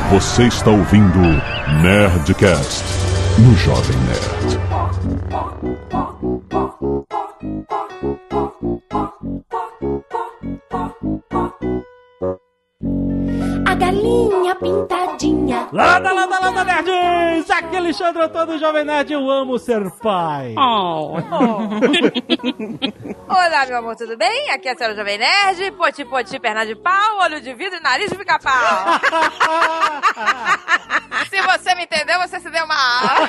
Você está ouvindo Nerdcast no Jovem Nerd. A galinha pintadinha. Lada, nerds! Aqui é Alexandre Antônio, Jovem Nerd, eu amo ser pai. Olá, meu amor, tudo bem? Aqui é a senhora Jovem Nerd, poti, perna de pau, olho de vidro e nariz de pica-pau. Se você me entendeu, você se deu uma aula.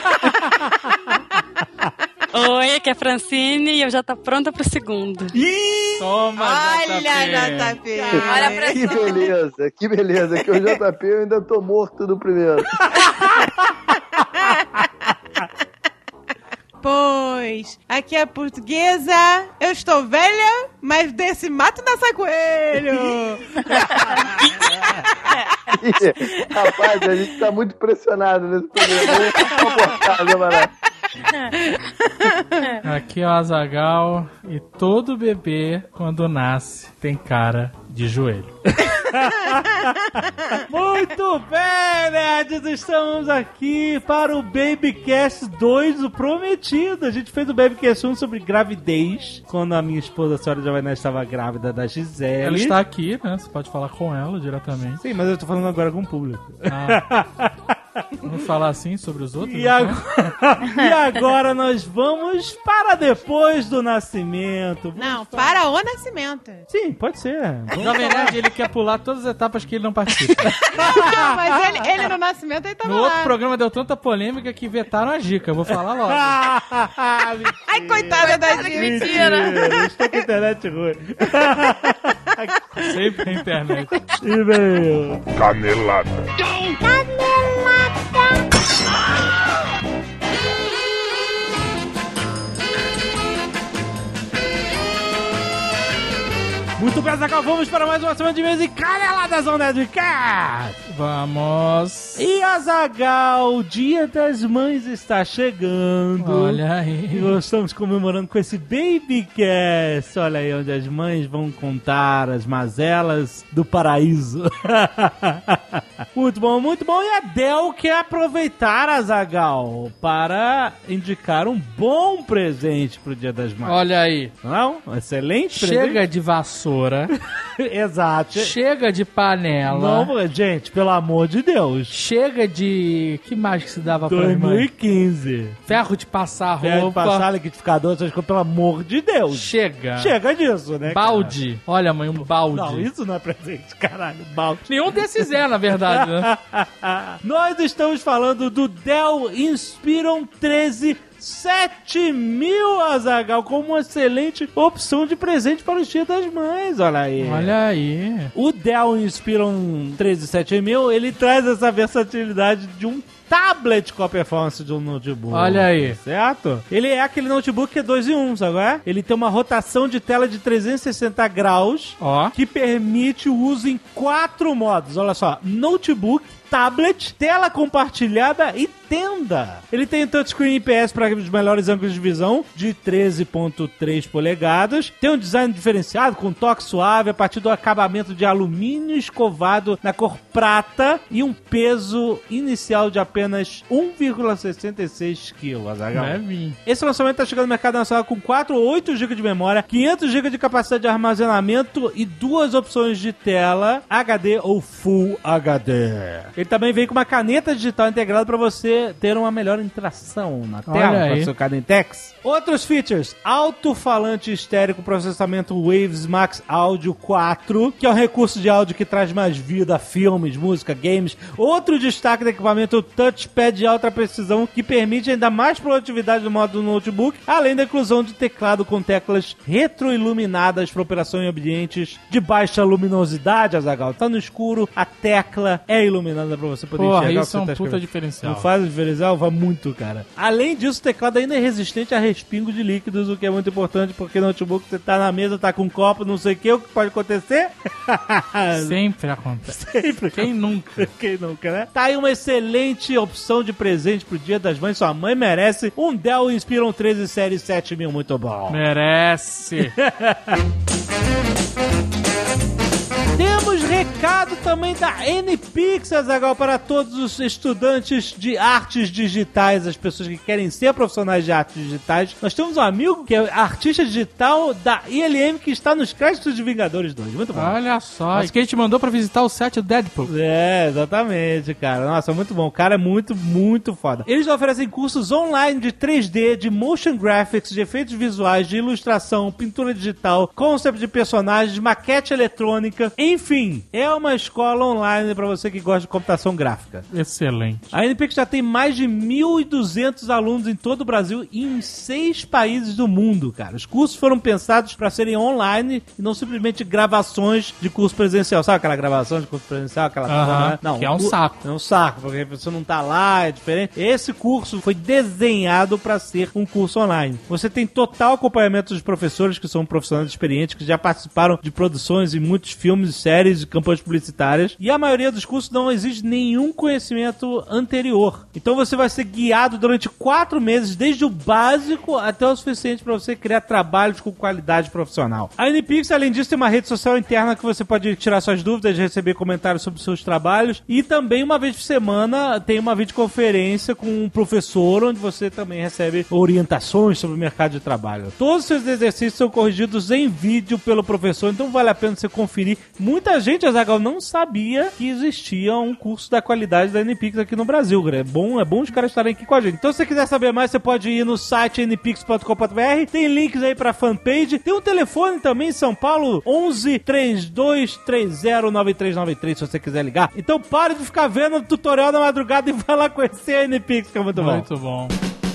Oi, aqui é a Francine e eu já tô pronta pro segundo. Ih! Toma, Olha, JP. Olha a pressão. Que beleza, que o JP eu ainda tô morto do primeiro. Pois, aqui é a Portuguesa, eu estou velha, mas desse mato não sai coelho. Rapaz, a gente tá muito pressionado nesse programa. Aqui é o Azaghal e todo bebê, quando nasce, tem cara de joelho. Muito bem, nerds! Estamos aqui para o Babycast 2, o prometido. A gente fez o Babycast 1 sobre gravidez, quando a minha esposa, a senhora Jovem Nerd, estava grávida da Gisele. Ela está aqui, né? Você pode falar com ela diretamente. Sim, mas eu tô falando agora com o público. Vamos falar assim sobre os outros? E agora nós vamos para depois do nascimento. Não, para o nascimento. Sim, pode ser. O Jovem Nerd, ele quer pular todas as etapas que ele não participa. Não, mas ele no nascimento, ele tava No lá. outro programa deu tanta polêmica que vetaram a dica. Eu vou falar logo. Ai, coitada da gente. Mentira. Estou com a internet ruim. Sempre na internet. E-mail. Canelada. Muito bem, Azaghal, vamos para mais uma semana de mês e caneladas ao Nerdcast! Vamos. E Azaghal, o Dia das Mães está chegando. Olha aí. E nós estamos comemorando com esse Babycast. Olha aí, onde as mães vão contar as mazelas do paraíso. Muito bom, muito bom. E a Del quer aproveitar, Azaghal, para indicar um bom presente pro Dia das Mães. Olha aí. Não? Um excelente presente. Chega de vassoura. Exato. Chega de panela. Não, gente, pelo amor de Deus. Chega de... Que mais que se dava pra mãe? 2015. Ferro de passar roupa. Ferro de passar, liquidificador, essas coisas, pelo amor de Deus. Chega. Chega disso, né, balde. cara? Olha, mãe, um balde. Não, isso não é presente, caralho. Balde. Nenhum desses é, na verdade, né? Nós estamos falando do Dell Inspiron 13 7000, Azaghal, como uma excelente opção de presente para o Dia das Mães, olha aí. Olha aí. O Dell Inspiron 13 7000, ele traz essa versatilidade de um tablet com a performance de um notebook. Olha aí. Certo? Ele é aquele notebook que é 2 em 1, sabe? Ele tem uma rotação de tela de 360 graus, que permite o uso em 4 modos. Olha só, notebook, tablet, tela compartilhada e tenda. Ele tem touchscreen IPS para os melhores ângulos de visão de 13.3 polegadas. Tem um design diferenciado com toque suave a partir do acabamento de alumínio escovado na cor prata e um peso inicial de apenas 1,66 kg. Esse lançamento está chegando no mercado nacional com 4 ou 8 GB de memória, 500 GB de capacidade de armazenamento e 2 opções de tela, HD ou Full HD. Ele também vem com uma caneta digital integrada para você ter uma melhor interação na tela com o seu Cadentex. Outros features: alto-falante estéreo com processamento Waves Max Audio 4, que é um recurso de áudio que traz mais vida a filmes, música, games. Outro destaque do equipamento, o touchpad de alta precisão, que permite ainda mais produtividade no modo do notebook, além da inclusão de teclado com teclas retroiluminadas para operação em ambientes de baixa luminosidade, Azaghal. Tá no escuro, a tecla é iluminada pra você poder enxergar o que você isso é um puta diferencial. Não faz diferencial? Vai muito, cara. Além disso, o teclado ainda é resistente a respingo de líquidos, o que é muito importante, porque no notebook você tá na mesa, tá com um copo, não sei o que pode acontecer? Sempre acontece. Sempre. Quem nunca? Quem nunca, né? Tá aí uma excelente opção de presente pro Dia das Mães. Sua mãe merece um Dell Inspiron 13 Série 7000. Muito bom. Merece. Temos recado também da NPix, Azaghal, para todos os estudantes de artes digitais, as pessoas que querem ser profissionais de artes digitais. Nós temos um amigo que é artista digital da ILM que está nos créditos de Vingadores 2. Muito bom. Olha só, isso que a gente mandou pra visitar o set do Deadpool. É, exatamente, cara. Nossa, muito bom. O cara é muito, muito foda. Eles oferecem cursos online de 3D, de motion graphics, de efeitos visuais, de ilustração, pintura digital, concept de personagens, maquete eletrônica. Enfim, é uma escola online pra você que gosta de computação gráfica. Excelente. A NPix já tem mais de 1.200 alunos em todo o Brasil e em 6 países do mundo, cara. Os cursos foram pensados pra serem online e não simplesmente gravações de curso presencial. Sabe aquela gravação de curso presencial? Aquela não, que é um saco. É um saco, porque você não tá lá, é diferente. Esse curso foi desenhado pra ser um curso online. Você tem total acompanhamento dos professores, que são profissionais experientes, que já participaram de produções em muitos filmes, séries e campanhas publicitárias. E a maioria dos cursos não exige nenhum conhecimento anterior. Então você vai ser guiado durante 4 meses, desde o básico até o suficiente para você criar trabalhos com qualidade profissional. A NPix, além disso, tem uma rede social interna que você pode tirar suas dúvidas, receber comentários sobre seus trabalhos, e também uma vez por semana tem uma videoconferência com um professor, onde você também recebe orientações sobre o mercado de trabalho. Todos os seus exercícios são corrigidos em vídeo pelo professor, então vale a pena você conferir. Muita gente, Azaghal, não sabia que existia um curso da qualidade da NPix aqui no Brasil. É bom os caras estarem aqui com a gente. Então, se você quiser saber mais, você pode ir no site npix.com.br. Tem links aí pra fanpage. Tem um telefone também em São Paulo, 11 32 30 9393, se você quiser ligar. Então, pare de ficar vendo o tutorial na madrugada e vai lá conhecer a NPix, que é muito bom. Muito bom.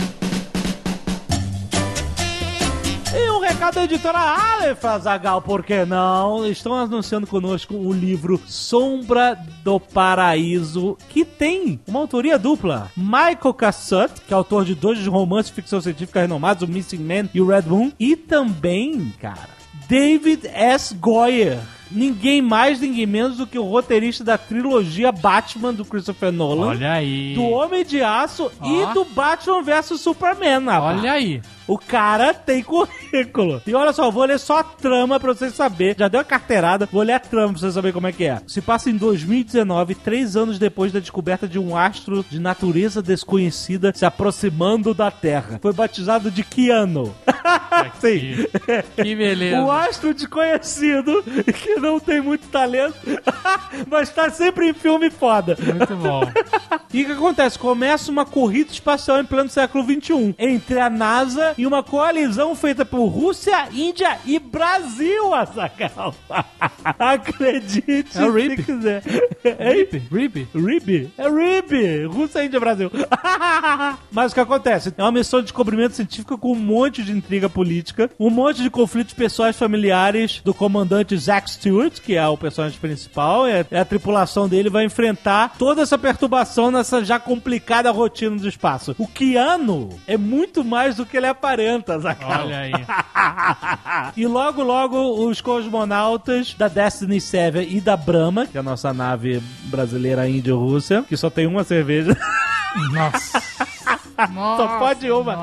E um recado da editora Aleph, Azaghal, por que não? Estão anunciando conosco o livro Sombra do Paraíso, que tem uma autoria dupla. Michael Cassutt, que é autor de 2 romances de ficção científica renomados, o Missing Man e o Red Moon. E também, cara, David S. Goyer. Ninguém mais, ninguém menos do que o roteirista da trilogia Batman do Christopher Nolan. Olha aí. Do Homem de Aço e do Batman vs Superman, rapaz. Olha aí. O cara tem currículo. E olha só, vou ler só a trama pra vocês saberem. Já deu a carteirada, vou ler a trama pra vocês saberem como é que é. Se passa em 2019, 3 anos depois da descoberta de um astro de natureza desconhecida se aproximando da Terra. Foi batizado de Keanu. Sim. Que beleza. O astro desconhecido, que não tem muito talento, mas tá sempre em filme foda. Muito bom. E o que acontece? Começa uma corrida espacial em pleno século XXI entre a NASA e uma coalizão feita por Rússia, Índia e Brasil, Azaghal. Acredite se quiser. RIB? É RIB. Rússia, Índia e Brasil. Mas o que acontece? É uma missão de descobrimento científico com um monte de intriga política, um monte de conflitos pessoais familiares do comandante Zack Stewart, que é o personagem principal, e a tripulação dele vai enfrentar toda essa perturbação nessa já complicada rotina do espaço. O Keanu é muito mais do que ele aparenta, Azaghal. Olha aí. E logo, logo, os cosmonautas da Destiny 7 e da Brahma, que é a nossa nave brasileira Índia-Rússia, que só tem uma cerveja. Nossa. Só pode uma.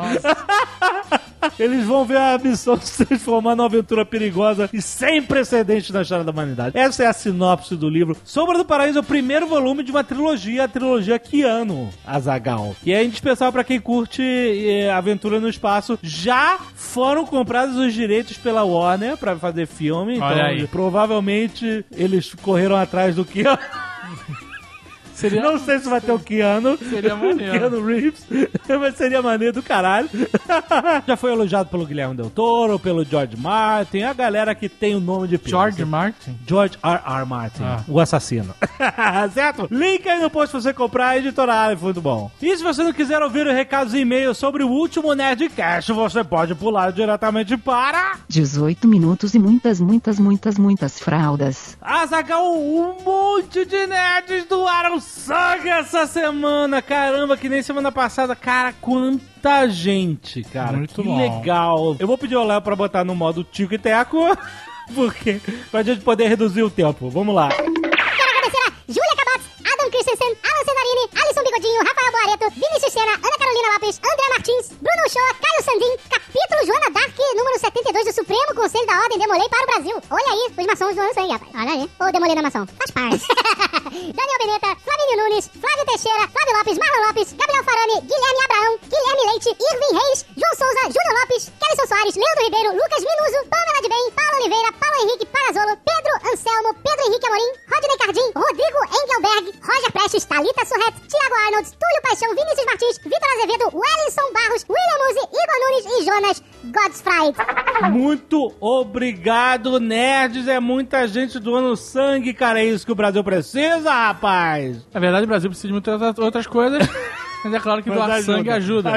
Eles vão ver a missão se transformar numa aventura perigosa e sem precedentes na história da humanidade. Essa é a sinopse do livro. Sombra do Paraíso é o primeiro volume de uma trilogia, a trilogia Keanu, Azaghal, que é indispensável pra quem curte aventura no espaço. Já foram comprados os direitos pela Warner pra fazer filme, então provavelmente eles correram atrás do Keanu. Não sei se vai ter o Keanu. Seria maneiro. Keanu Reeves. Mas seria maneiro do caralho. Já foi elogiado pelo Guilherme Del Toro, pelo George Martin, a galera que tem o nome de peso. George Martin? George R.R. Martin, o assassino. Certo? Link aí no post pra você comprar, editora Aleph, muito bom. E se você não quiser ouvir os recados e e-mails sobre o último Nerdcast, você pode pular diretamente para 18 minutos e muitas fraldas. Azaghal, um monte de nerds doaram sangue essa semana. Caramba, que nem semana passada. Cara, quanta gente, cara. Muito que bom. Legal. Eu vou pedir ao Léo pra botar no modo Tico e Teco, porque pra gente poder reduzir o tempo. Vamos lá. Quero agradecer a Júlia Cabates, Adam Christensen, Alan Cesarini, Alisson Bigodinho, Rafael Boareto, Vinícius Sena, Ana Carolina Lopes, André Martins, Bruno Shoa, Caio Sandim, capítulo Joana Dark, número 72 do Supremo Conselho da Ordem Demolei para o Brasil. Olha aí, os maçons doando sangue, rapaz. Olha aí. Ou Demolei na maçom. Faz parte. Daniel Beneta, Flavinho Nunes, Flávio Teixeira, Flávio Lopes, Marlon Lopes, Gabriel Farani, Guilherme Abraão, Guilherme Leite, Irving Reis, João Souza, Júnior Lopes, Kellyson Soares, Leandro Ribeiro, Lucas Minuso, Pamela de Bem, Paulo Oliveira, Paulo Henrique Parazolo, Pedro Anselmo, Pedro Henrique Amorim, Rodney Cardim, Rodrigo Engelberg, Roger Prestes, Thalita Surret, Thiago Arnold, Túlio Paixão, Vinícius Martins, Vitor Azevedo, Wellington Barros, William Muzi, Igor Nunes e Jonas Godfried. Muito obrigado, nerds. É muita gente doando sangue, cara. É isso que o Brasil precisa, rapaz. Na verdade, o Brasil precisa de muitas outras coisas. Mas é claro que doar sangue ajuda.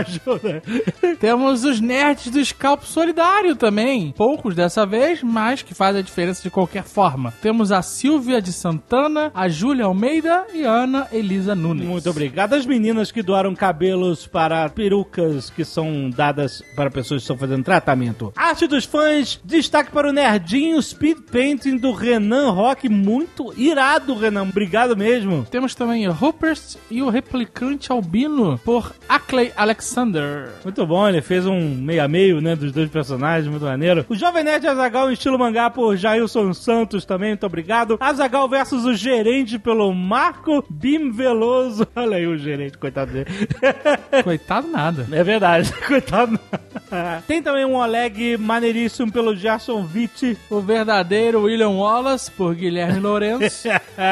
Temos os nerds do Scalpo Solidário também. Poucos dessa vez, mas que fazem a diferença de qualquer forma. Temos a Silvia de Santana, a Júlia Almeida e a Ana Elisa Nunes. Muito obrigado às meninas que doaram cabelos para perucas que são dadas para pessoas que estão fazendo tratamento. Arte dos fãs, destaque para o nerdinho Speed Painting do Renan Rock. Muito irado, Renan. Obrigado mesmo. Temos também o Rupert e o replicante albino por Ackley Alexander. Muito bom, ele fez um meio a meio, né, dos dois personagens, muito maneiro. O Jovem Nerd Azaghal em estilo mangá por Jailson Santos também, muito obrigado. Azaghal versus o gerente pelo Marco Bim Veloso. Olha aí o gerente, coitado dele. Coitado nada. É verdade, coitado nada. Tem também um Oleg maneiríssimo pelo Gerson Vitti. O verdadeiro William Wallace por Guilherme Lourenço.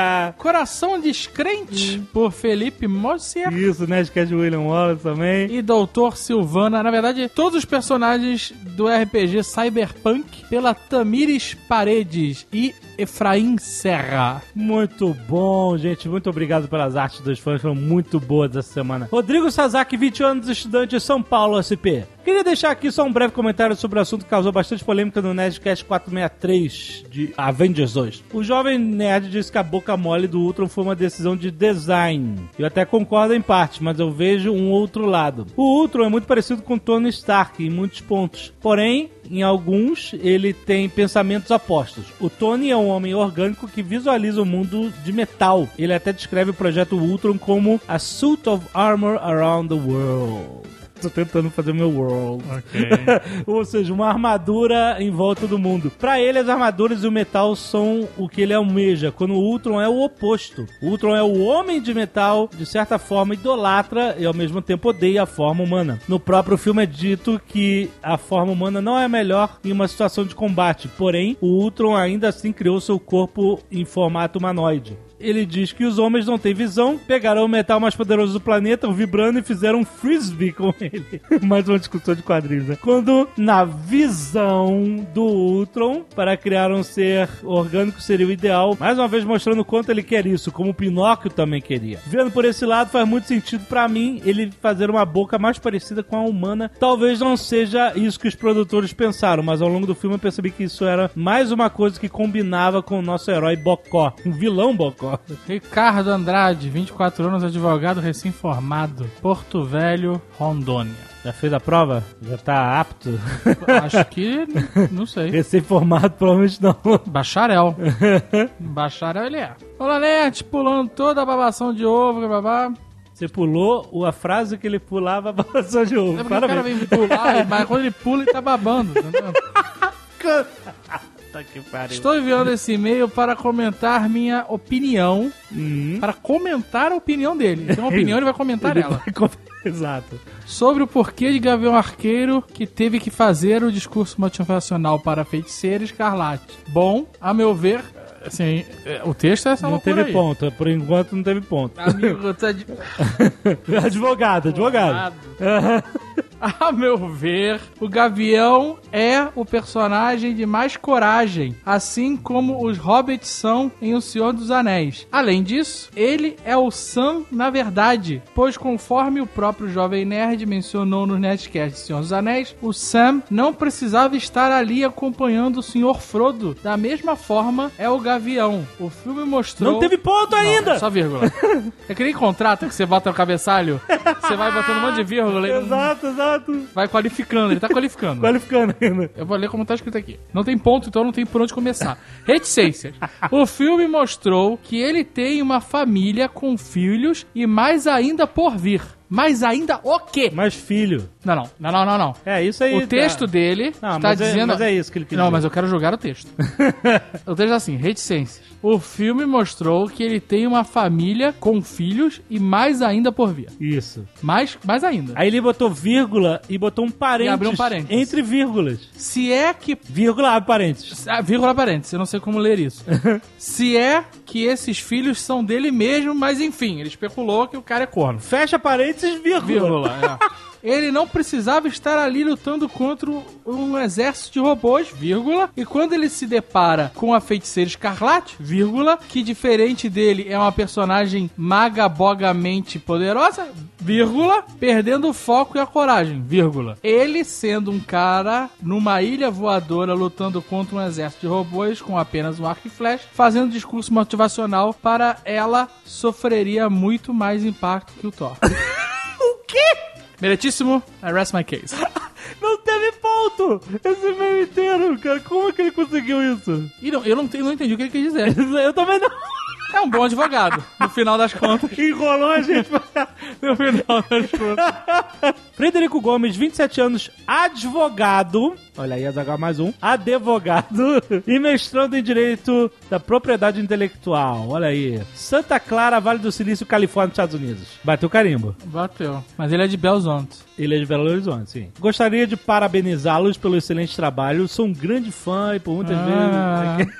Coração Descrente por Felipe Mossier. Isso, né? Esquece de William Wallace também. E Doutor Silvana. Na verdade, todos os personagens do RPG Cyberpunk pela Tamires Paredes e Efraim Serra. Muito bom, gente. Muito obrigado pelas artes dos fãs. Foram muito boas essa semana. Rodrigo Sasaki, 20 anos, estudante de São Paulo, SP. Queria deixar aqui só um breve comentário sobre o assunto que causou bastante polêmica no Nerdcast 463 de Avengers 2. O jovem nerd disse que a boca mole do Ultron foi uma decisão de design. Eu até concordo em parte, mas eu vejo um outro lado. O Ultron é muito parecido com Tony Stark em muitos pontos. Porém, em alguns, ele tem pensamentos opostos. O Tony é um homem orgânico que visualiza o mundo de metal. Ele até descreve o projeto Ultron como a suit of armor around the world. Tô tentando fazer o meu world. Ok. Ou seja, uma armadura em volta do mundo. Pra ele, as armaduras e o metal são o que ele almeja, quando o Ultron é o oposto. O Ultron é o homem de metal, de certa forma idolatra e ao mesmo tempo odeia a forma humana. No próprio filme é dito que a forma humana não é melhor em uma situação de combate, porém, o Ultron ainda assim criou seu corpo em formato humanoide. Ele diz que os homens não têm visão, pegaram o metal mais poderoso do planeta, o vibrando, e fizeram um frisbee com ele. Mais uma discussão de quadrinhos, né? Quando, na visão do Ultron, para criar um ser orgânico seria o ideal, mais uma vez mostrando o quanto ele quer isso, como o Pinóquio também queria. Vendo por esse lado, faz muito sentido pra mim ele fazer uma boca mais parecida com a humana. Talvez não seja isso que os produtores pensaram, mas ao longo do filme eu percebi que isso era mais uma coisa que combinava com o nosso herói Bocó, um vilão Bocó. Ricardo Andrade, 24 anos, advogado recém-formado, Porto Velho, Rondônia. Já fez a prova? Já tá apto? Acho que... não sei. Recém-formado, provavelmente não. Bacharel. Bacharel ele é. Olá, Nerd, pulando toda a babação de ovo, babá. Você pulou a frase que ele pulava a babação de ovo. É porque o cara vem pular, mas quando ele pula, ele tá babando, entendeu? Estou enviando esse e-mail para comentar minha opinião. Para comentar a opinião dele. Então a opinião ele vai comentar ela. Exato. Sobre o porquê de Gavião Arqueiro que teve que fazer o discurso motivacional para Feiticeira Escarlate. Bom, a meu ver, assim, o texto é essa não loucura teve aí. Ponto. Por enquanto não teve ponto. Amigo, tá advogado. A meu ver, o Gavião é o personagem de mais coragem, assim como os hobbits são em O Senhor dos Anéis. Além disso, ele é o Sam na verdade, pois conforme o próprio Jovem Nerd mencionou no Nerdcast de Senhor dos Anéis, o Sam não precisava estar ali acompanhando o Senhor Frodo. Da mesma forma, é o Gavião. O filme mostrou... Não teve ponto ainda! Não, só vírgula. É que nem contrato que você bota no cabeçalho, você vai botando um monte de vírgula e Exato. vai qualificando, ele tá qualificando. Qualificando ainda. Eu vou ler como tá escrito aqui. Não tem ponto, então não tem por onde começar. Reticências. O filme mostrou que ele tem uma família com filhos e mais ainda por vir. Mais ainda o quê? Mais filho. Não. É, isso aí. O texto dele está dizendo... Mas é isso que ele quer dizer. Não, mas eu quero jogar o texto. O texto é assim, reticências. O filme mostrou que ele tem uma família com filhos e mais ainda por vir. Isso. Mais ainda. Aí ele botou vírgula e botou um parênteses. E abriu um parênteses. Entre vírgulas. Se é que... Vírgula, abre parênteses. Vírgula, parênteses. Eu não sei como ler isso. Se é que esses filhos são dele mesmo, mas enfim, ele especulou que o cara é corno. Fecha parênteses, vírgula. Ele não precisava estar ali lutando contra um exército de robôs, vírgula. E quando ele se depara com a Feiticeira Escarlate, vírgula, que diferente dele é uma personagem magabogamente poderosa, vírgula, perdendo o foco e a coragem, vírgula. Ele sendo um cara numa ilha voadora lutando contra um exército de robôs com apenas um arco e flecha, fazendo discurso motivacional para ela, sofreria muito mais impacto que o Thor. O quê? Meritíssimo, I rest my case. Não teve ponto! Esse meio inteiro, cara. Como é que ele conseguiu isso? E não, eu não entendi o que ele quis dizer. Eu também não. É um bom advogado, no final das contas. Enrolou a gente no final das contas. Frederico Gomes, 27 anos, advogado. Olha aí, Azaghal mais um. Advogado e mestrando em Direito da Propriedade Intelectual. Olha aí. Santa Clara, Vale do Silício, Califórnia, Estados Unidos. Bateu o carimbo. Bateu. Mas ele é de Belo Horizonte. Ele é de Belo Horizonte, sim. Gostaria de parabenizá-los pelo excelente trabalho. Sou um grande fã e por muitas vezes...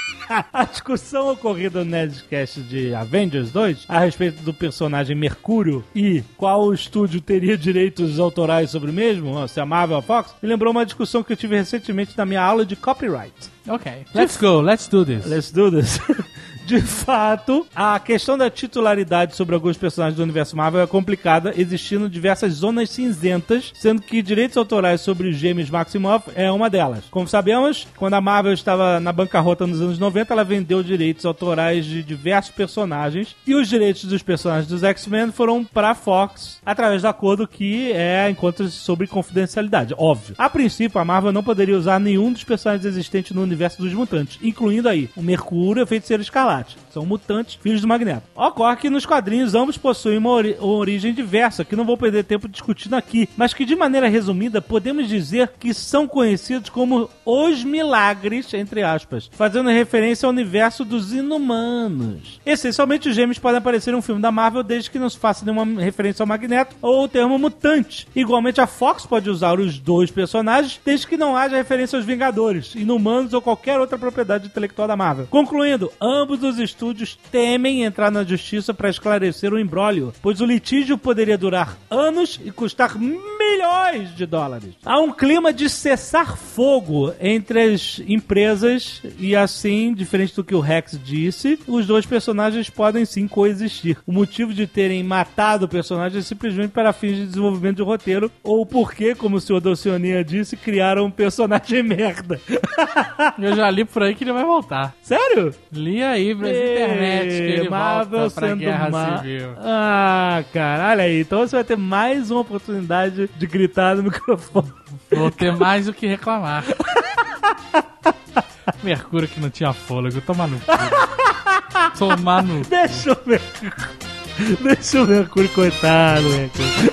A discussão ocorrida no Nerdcast de Avengers 2 a respeito do personagem Mercúrio e qual estúdio teria direitos autorais sobre o mesmo, se a Marvel ou a Fox, me lembrou uma discussão que eu tive recentemente na minha aula de copyright. Ok. Let's go, let's do this. Let's do this. De fato, a questão da titularidade sobre alguns personagens do universo Marvel é complicada, existindo diversas zonas cinzentas, sendo que direitos autorais sobre os gêmeos Maximoff é uma delas. Como sabemos, quando a Marvel estava na bancarrota nos anos 90, ela vendeu direitos autorais de diversos personagens, e os direitos dos personagens dos X-Men foram para a Fox, através do acordo que encontra-se sobre confidencialidade, óbvio. A princípio, a Marvel não poderia usar nenhum dos personagens existentes no universo dos mutantes, incluindo aí o Mercúrio e a Feiticeira Escarlate. São mutantes, filhos do Magneto. Ocorre que nos quadrinhos ambos possuem uma origem diversa, que não vou perder tempo discutindo aqui, mas que de maneira resumida podemos dizer que são conhecidos como os Milagres, entre aspas, fazendo referência ao universo dos Inumanos. Essencialmente, os gêmeos podem aparecer em um filme da Marvel desde que não se faça nenhuma referência ao Magneto ou o termo mutante. Igualmente, a Fox pode usar os dois personagens desde que não haja referência aos Vingadores, Inumanos ou qualquer outra propriedade intelectual da Marvel. Concluindo, ambos os estúdios temem entrar na justiça para esclarecer o imbróglio, pois o litígio poderia durar anos e custar milhões de dólares. Há um clima de cessar fogo entre as empresas e assim, diferente do que o Rex disse, os dois personagens podem sim coexistir. O motivo de terem matado o personagem é simplesmente para fins de desenvolvimento de roteiro ou porque, como o senhor Dalcionia disse, criaram um personagem merda. Eu já li por aí que ele vai voltar. Sério? Li aí pra internet que ele volta pra Guerra Civil. Ah, cara, olha aí. Então você vai ter mais uma oportunidade de gritar no microfone. Vou ter mais o que reclamar. Mercúrio que não tinha fôlego. Tomar no cu. Tomar no cu. Deixa o Mercúrio, coitado, Mercúrio.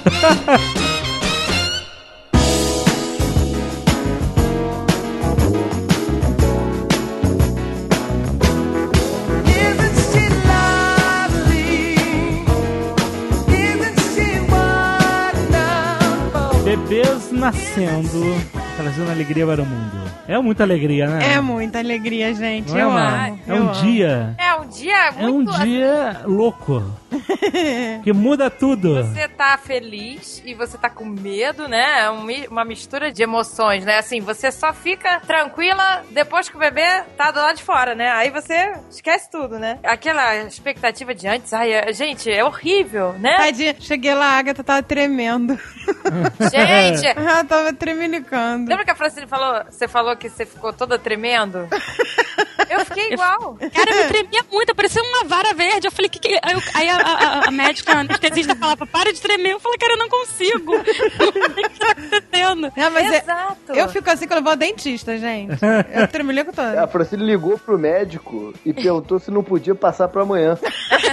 Bebês nascendo, trazendo alegria para o mundo. É muita alegria, né? É muita alegria, gente. Não eu é, amo. É um dia. É um dia muito... É um dia louco. Que muda tudo. Você tá feliz e você tá com medo, né? É uma mistura de emoções, né? Assim, você só fica tranquila depois que o bebê tá do lado de fora, né? Aí você esquece tudo, né? Aquela expectativa de antes, gente, é horrível, né? Tadinha, cheguei lá, a Agatha tava tremendo. Gente! Ela tava tremelicando. Lembra que a Francine falou, você falou que você ficou toda tremendo? Eu fiquei igual. Cara, eu me tremia muito, parecia uma vara verde. Eu falei, aí a médica anestesista falava, para de tremer. Eu falei, cara, eu não consigo. O que tá acontecendo? Não, mas exato. Eu fico assim quando eu vou ao dentista, gente. Eu tremelico toda. A Francine ligou pro médico e perguntou se não podia passar pra amanhã.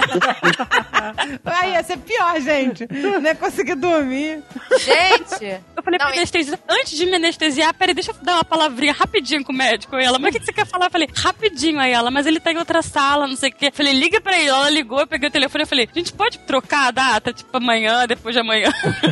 Aí ia ser pior, gente. Não ia conseguir dormir. Gente, falei pra anestesista, antes de me anestesiar, peraí, deixa eu dar uma palavrinha rapidinho com o médico. E ela, mas o que você quer falar? Eu falei, rapidinho. Aí ela, mas ele tá em outra sala, não sei o quê. Eu falei, liga pra ele. Ela ligou, eu peguei o telefone e falei, a gente pode trocar a data? Tipo, amanhã, depois de amanhã.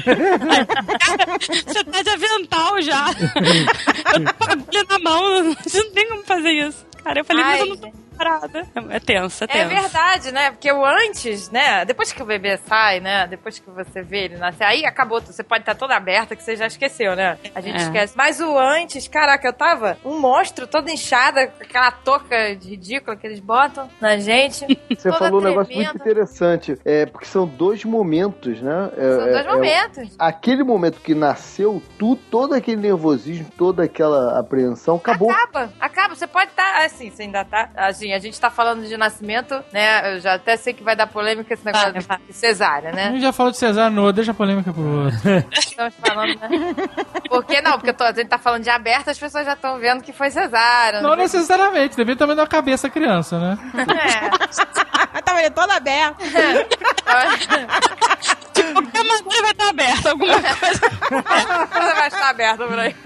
Você tá de avental já. Eu tô com a agulha na mão, você não tem como fazer isso. Cara, eu falei, mas eu não tô preparada. É tenso, é tenso. É verdade, né? Porque o antes, né? Depois que o bebê sai, né? Depois que você vê ele nascer, aí acabou. Você pode estar toda aberta, que você já esqueceu, né? A gente esquece. Mas o antes, caraca, eu tava um monstro, toda inchada, com aquela touca ridícula que eles botam na gente. Você falou um negócio muito interessante. Porque são 2 momentos, né? São 2 momentos. Aquele momento que nasceu, todo aquele nervosismo, toda aquela apreensão, acabou. Acaba. Você pode estar, assim, você ainda tá... Assim, a gente tá falando de nascimento, né? Eu já até sei que vai dar polêmica esse negócio de cesárea, né? A gente já falou de cesárea no outro, deixa a polêmica pro outro. Estamos falando, né? Porque não, porque a gente tá falando de aberto, as pessoas já estão vendo que foi cesárea. Não necessariamente, depende também da cabeça da criança, né? Tava ele toda aberta. Tipo, a madeira vai estar aberta, alguma coisa. Vai estar aberta por aí.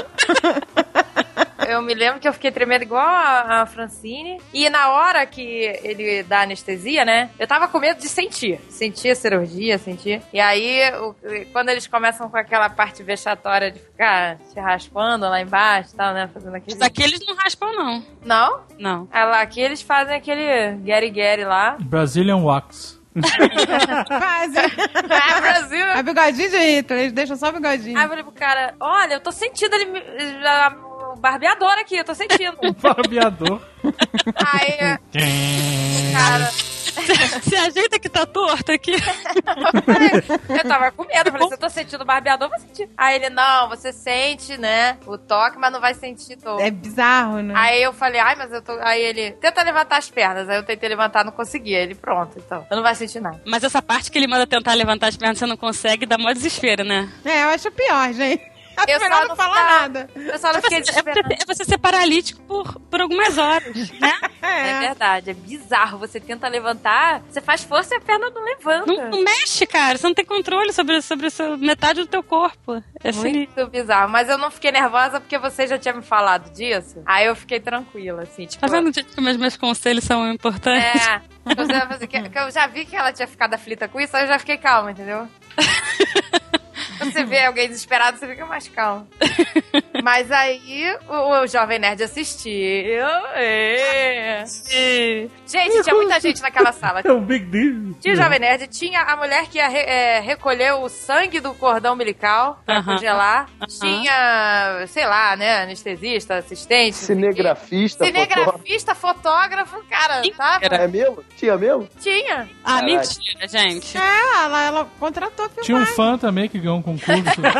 Eu me lembro que eu fiquei tremendo igual a Francine. E na hora que ele dá anestesia, né? Eu tava com medo de sentir. Sentir a cirurgia, sentir. E aí, quando eles começam com aquela parte vexatória de ficar te raspando lá embaixo e tal, né? Fazendo aquele... Mas aqui eles não raspam, não. Não? Não. Aqui eles fazem aquele Gary lá. Brazilian Wax. Quase. Brasil. A bigodinho de Hitler, eles deixam só o bigodinho. Aí eu falei pro cara, olha, eu tô sentindo o barbeador aqui, eu tô sentindo. O barbeador. Aí, cara... Se ajeita que tá torto aqui. Eu tava com medo, eu falei, se eu tô sentindo o barbeador, eu vou sentir. Aí ele, não, você sente, né, o toque, mas não vai sentir todo. É bizarro, né? Aí eu falei, mas eu tô... Aí ele, tenta levantar as pernas. Aí eu tentei levantar, não conseguia. Ele, pronto, então, eu não vai sentir nada. Mas essa parte que ele manda tentar levantar as pernas, você não consegue, dá mó desespero, né? Eu acho pior, gente. Eu só não falar nada. Eu só não fiquei desesperada. É você ser paralítico por algumas horas, né? É verdade, é bizarro. Você tenta levantar, você faz força e a perna não levanta. Não mexe, cara. Você não tem controle sobre metade do teu corpo. É muito bizarro. Mas eu não fiquei nervosa porque você já tinha me falado disso. Aí eu fiquei tranquila, assim. Tipo, tá vendo como os meus conselhos são importantes? Eu já vi que ela tinha ficado aflita com isso, aí eu já fiquei calma, entendeu? Você vê alguém desesperado, você fica mais calmo. Mas aí o Jovem Nerd assistiu. Gente, tinha muita gente naquela sala. É um big deal. Tinha o Jovem Nerd, tinha a mulher que ia recolher o sangue do cordão umbilical pra congelar. Tinha, sei lá, né, anestesista, assistente. Cinegrafista, fotógrafo, cara, tá? É mesmo? Tinha mesmo? Tinha. Ah, mentira, gente. Ela contratou filmar. Tinha um fã também que ganhou um concurso.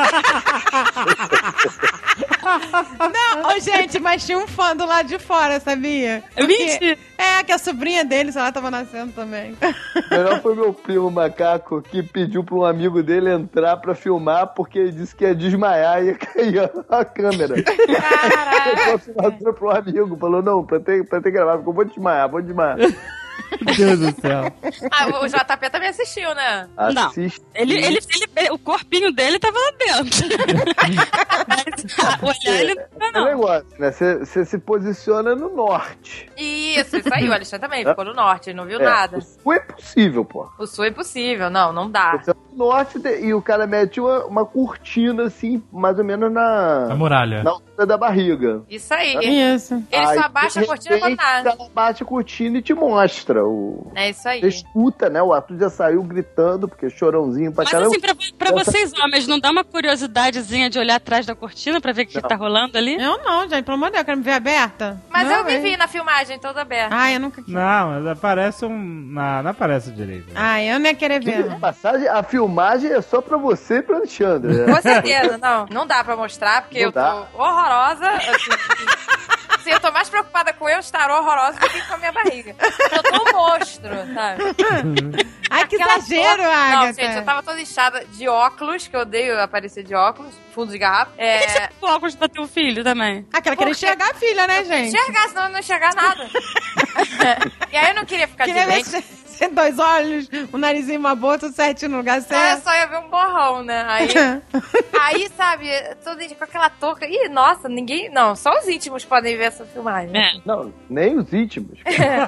Não, gente, mas tinha um fã do lado de fora, sabia? Mentira. Que a sobrinha dele, sei lá, tava nascendo também. Melhor foi meu primo macaco que pediu pra um amigo dele entrar pra filmar porque ele disse que ia desmaiar e ia cair a câmera. Caraca. Ele pro amigo, falou, não, pra ter gravado, eu vou desmaiar. Meu Deus do céu. O JP também assistiu, né? Assiste. Não. Ele, o corpinho dele tava lá dentro. Mas o olhar ele não. É um negócio, né? Você se posiciona no norte. Isso aí. O Alexandre também ficou no norte, ele não viu nada. O sul é impossível, pô. O sul é impossível, não dá. Você é no norte e o cara mete uma cortina, assim, mais ou menos na muralha. Na altura da barriga. Isso aí. Isso. Ele só abaixa a cortina quando nada. Ela baixa a cortina e te mostra. É isso aí. Você escuta, né? O Arthur já saiu gritando, porque chorãozinho pra caramba. Mas assim, pra vocês homens, não dá uma curiosidadezinha de olhar atrás da cortina pra ver o que tá rolando ali? Eu não, gente, pelo amor de Deus, eu quero me ver aberta. Mas eu me vi na filmagem toda aberta. Eu nunca quis. Não, mas aparece não aparece direito. Eu não ia querer ver. A filmagem é só pra você e pro Alexandre. Né? Com certeza, não dá pra mostrar, porque eu tô horrorosa. Assim, eu tô mais preocupada com eu estar horrorosa do que com a minha barriga. Eu tô um monstro, sabe? Ai, que exagero, Agatha. Não, gente, eu tava toda inchada de óculos, que eu odeio aparecer de óculos, fundo de garrafa. Por que você pôs óculos pra teu filho também? Ela queria enxergar a filha, né, gente? Enxergar, senão eu não enxergar nada. E aí eu não queria ficar de lente. Sem 2 olhos, um narizinho, uma boca, tudo certinho no lugar certo. Só ia ver um borrão, né? Aí, sabe, todo dia com aquela touca. Ih, nossa, ninguém... Não, só os íntimos podem ver essa filmagem. Não, nem os íntimos.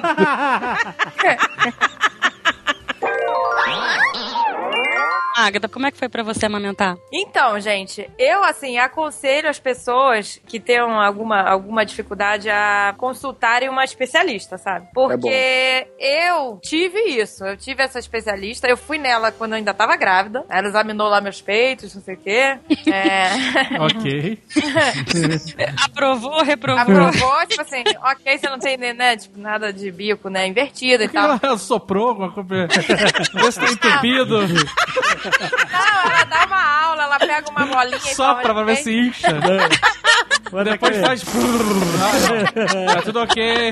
Agatha, como é que foi pra você amamentar? Então, gente, eu, assim, aconselho as pessoas que tenham alguma dificuldade a consultarem uma especialista, sabe? Porque eu tive isso. Eu tive essa especialista. Eu fui nela quando eu ainda tava grávida. Ela examinou lá meus peitos, não sei o quê. Ok. Aprovou, reprovou? Aprovou, tipo assim, ok, você não tem, né, tipo, nada de bico, né, invertido e tal. Ela soprou alguma coisa? Vê se tá entupido. Não, ela dá uma aula, ela pega uma bolinha e sopra pra ver se incha. Depois faz... Tá tudo ok.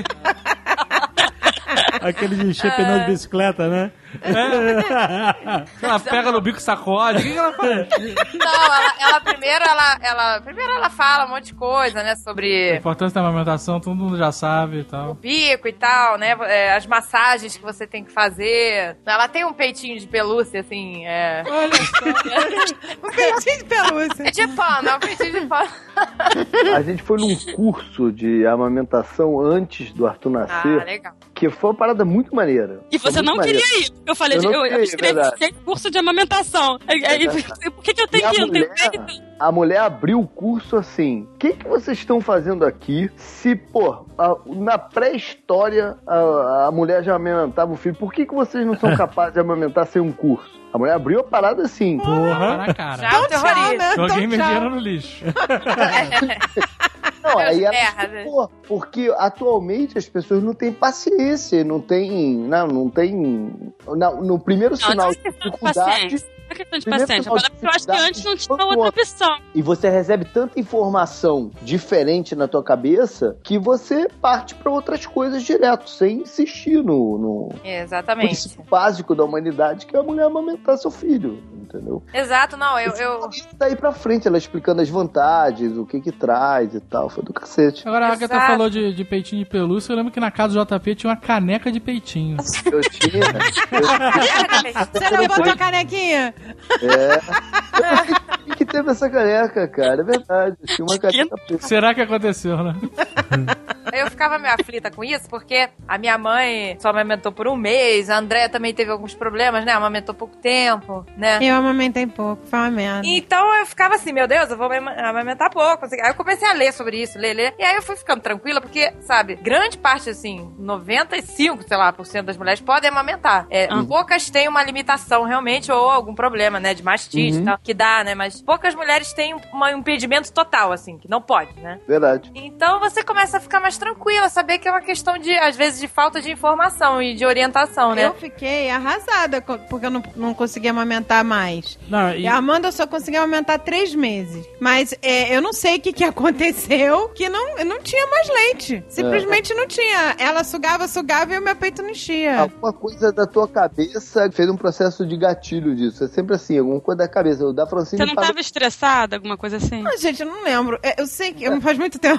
Aquele de encher pneu de bicicleta, né? Ela pega no bico e sacode. O que ela faz? Não, ela primeiro ela fala um monte de coisa, né, sobre... A importância da amamentação, todo mundo já sabe e tal. O bico e tal, né, as massagens que você tem que fazer. Ela tem um peitinho de pelúcia, assim, Olha só. Um peitinho de pelúcia. É de pano, é um peitinho de pano. A gente foi num curso de amamentação antes do Arthur nascer. Ah, legal. Que foi uma parada muito maneira. E você não queria ir. Eu falei, eu escrevi curso de amamentação. Por que eu tenho que ir? Eu tenho peito. A mulher abriu o curso assim. O que vocês estão fazendo aqui se, na pré-história a mulher já amamentava o filho? Por que vocês não são capazes de amamentar sem um curso? A mulher abriu a parada assim. Porra, na cara. Já o terrorismo. Né? Joguei meu dinheiro no lixo. Não, aí ela explicou, porque atualmente as pessoas não têm paciência, não tem, no primeiro sinal de dificuldade... É questão de paciência. Eu acho que antes não tinha outra opção. E você recebe tanta informação diferente na tua cabeça que você parte para outras coisas direto, sem insistir no Exatamente. princípio básico da humanidade, que é a mulher amamentar seu filho, entendeu? Exato, não, eu... Daí pra frente, ela explicando as vantagens, o que traz e tal, foi do cacete. Agora, a Agatha falou de peitinho de pelúcia, eu lembro que na casa do JP tinha uma caneca de peitinho. Eu tinha. Você não botou a canequinha? Que teve essa caneca, cara, é verdade. Tinha uma caneca. Será que aconteceu, né? Eu ficava meio aflita com isso, porque a minha mãe só amamentou por um mês, a Andréia também teve alguns problemas, né? Amamentou pouco tempo, né? Eu amamentei pouco, foi uma merda. Então eu ficava assim, meu Deus, eu vou amamentar pouco. Aí eu comecei a ler sobre isso, ler. E aí eu fui ficando tranquila, porque, sabe, grande parte, assim, 95% das mulheres podem amamentar. Poucas têm uma limitação, realmente, ou algum problema, né? De mastite e tal, que dá, né? Mas poucas mulheres têm um impedimento total, assim, que não pode, né? Verdade. Então você começa a ficar mais tranquila, saber que é uma questão de, às vezes, de falta de informação e de orientação, né? Eu fiquei arrasada, porque eu não conseguia amamentar mais. E a Amanda só conseguia amamentar 3 meses. Mas eu não sei o que aconteceu, que não tinha mais leite. Simplesmente não tinha. Ela sugava e o meu peito não enchia. Alguma coisa da tua cabeça fez um processo de gatilho disso. É sempre assim, alguma coisa da cabeça. O da Francine Você não tava estressada, alguma coisa assim? Não, gente, eu não lembro. Eu sei que... Faz muito tempo.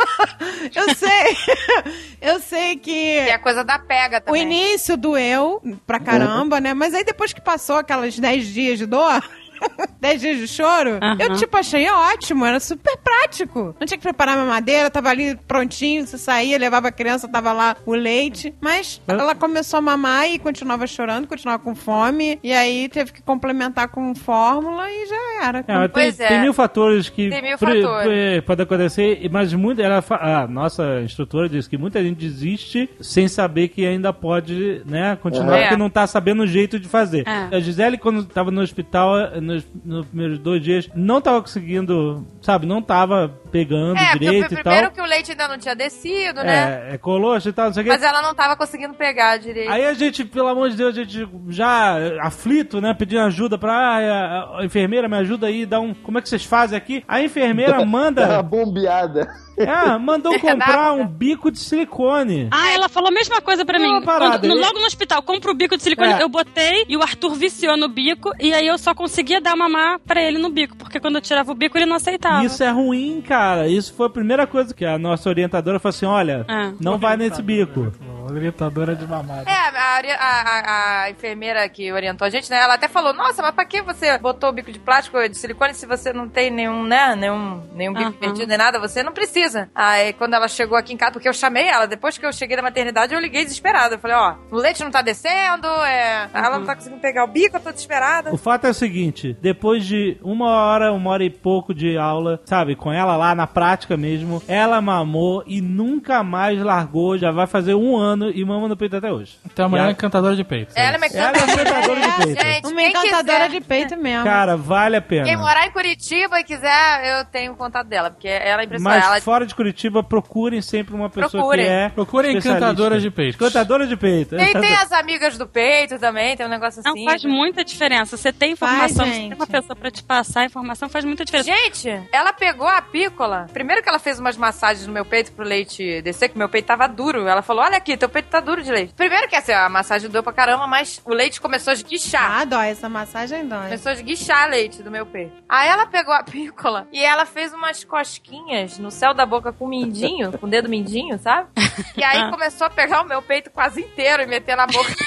Eu sei que... E a coisa da pega também. O início doeu pra caramba, né? Mas aí depois que passou aquelas 10 dias de dor... 10 dias de choro, eu achei ótimo, era super prático. Não tinha que preparar a mamadeira, tava ali prontinho, você saía, levava a criança, tava lá o leite. Mas ela começou a mamar e continuava chorando, continuava com fome. E aí teve que complementar com fórmula e já era. Tem mil fatores que pode acontecer, mas a nossa instrutora disse que muita gente desiste sem saber que ainda pode, né, continuar, porque não tá sabendo o jeito de fazer. A Gisele, quando tava no hospital, nos primeiros 2 dias, não tava conseguindo, sabe, não tava pegando direito e tal. Primeiro que o leite ainda não tinha descido, né? Colosha e tal, não sei o quê. Mas ela não tava conseguindo pegar direito. Aí a gente, pelo amor de Deus, a gente já aflito, né, pedindo ajuda pra a enfermeira, me ajuda aí, como é que vocês fazem aqui? A enfermeira manda... Uma bombeada. Mandou comprar um bico de silicone. Ela falou a mesma coisa pra mim. Logo no hospital, compra o bico de silicone, eu botei e o Arthur viciou no bico e aí eu só conseguia dar mamar pra ele no bico, porque quando eu tirava o bico ele não aceitava. Isso é ruim, cara. Isso foi a primeira coisa que a nossa orientadora falou assim, olha, não vai nesse bico. Orientadora de mamada. A enfermeira que orientou a gente, né? Ela até falou, nossa, mas pra que você botou o bico de plástico de silicone se você não tem nenhum bico perdido nem nada? Você não precisa. Aí quando ela chegou aqui em casa, porque eu chamei ela, depois que eu cheguei da maternidade, eu liguei desesperada. Eu falei, ó, o leite não tá descendo, ela não tá conseguindo pegar o bico, eu tô desesperada. O fato é o seguinte, depois de uma hora e pouco de aula, sabe, com ela lá na prática mesmo, ela mamou e nunca mais largou, já vai fazer 1 ano e mama no peito até hoje. Então amanhã é encantadora de peito. Ela é encantadora de peito. Gente, uma encantadora de peito mesmo. Cara, vale a pena. Quem morar em Curitiba e quiser, eu tenho o contato dela, porque ela é impressionante. Mas fora de Curitiba, procurem sempre uma pessoa que é Procurem encantadoras de peito. Encantadora de peito. Tem as amigas do peito também, tem um negócio assim. Não, faz muita diferença. Você tem informação, Faz, você tem uma pessoa pra te passar a informação, faz muita diferença. Gente, ela pegou a pícola. Primeiro que ela fez umas massagens no meu peito pro leite descer, que meu peito tava duro. Ela falou, olha aqui, teu peito tá duro de leite. Primeiro que assim, a massagem doeu pra caramba, mas o leite começou a esguichar. Ah, dói, essa massagem dói. Começou a esguichar leite do meu peito. Aí ela pegou a pícola e ela fez umas cosquinhas no céu da boca com o mindinho, com o dedo mindinho, sabe? E aí começou a pegar o meu peito quase inteiro e meter na boca.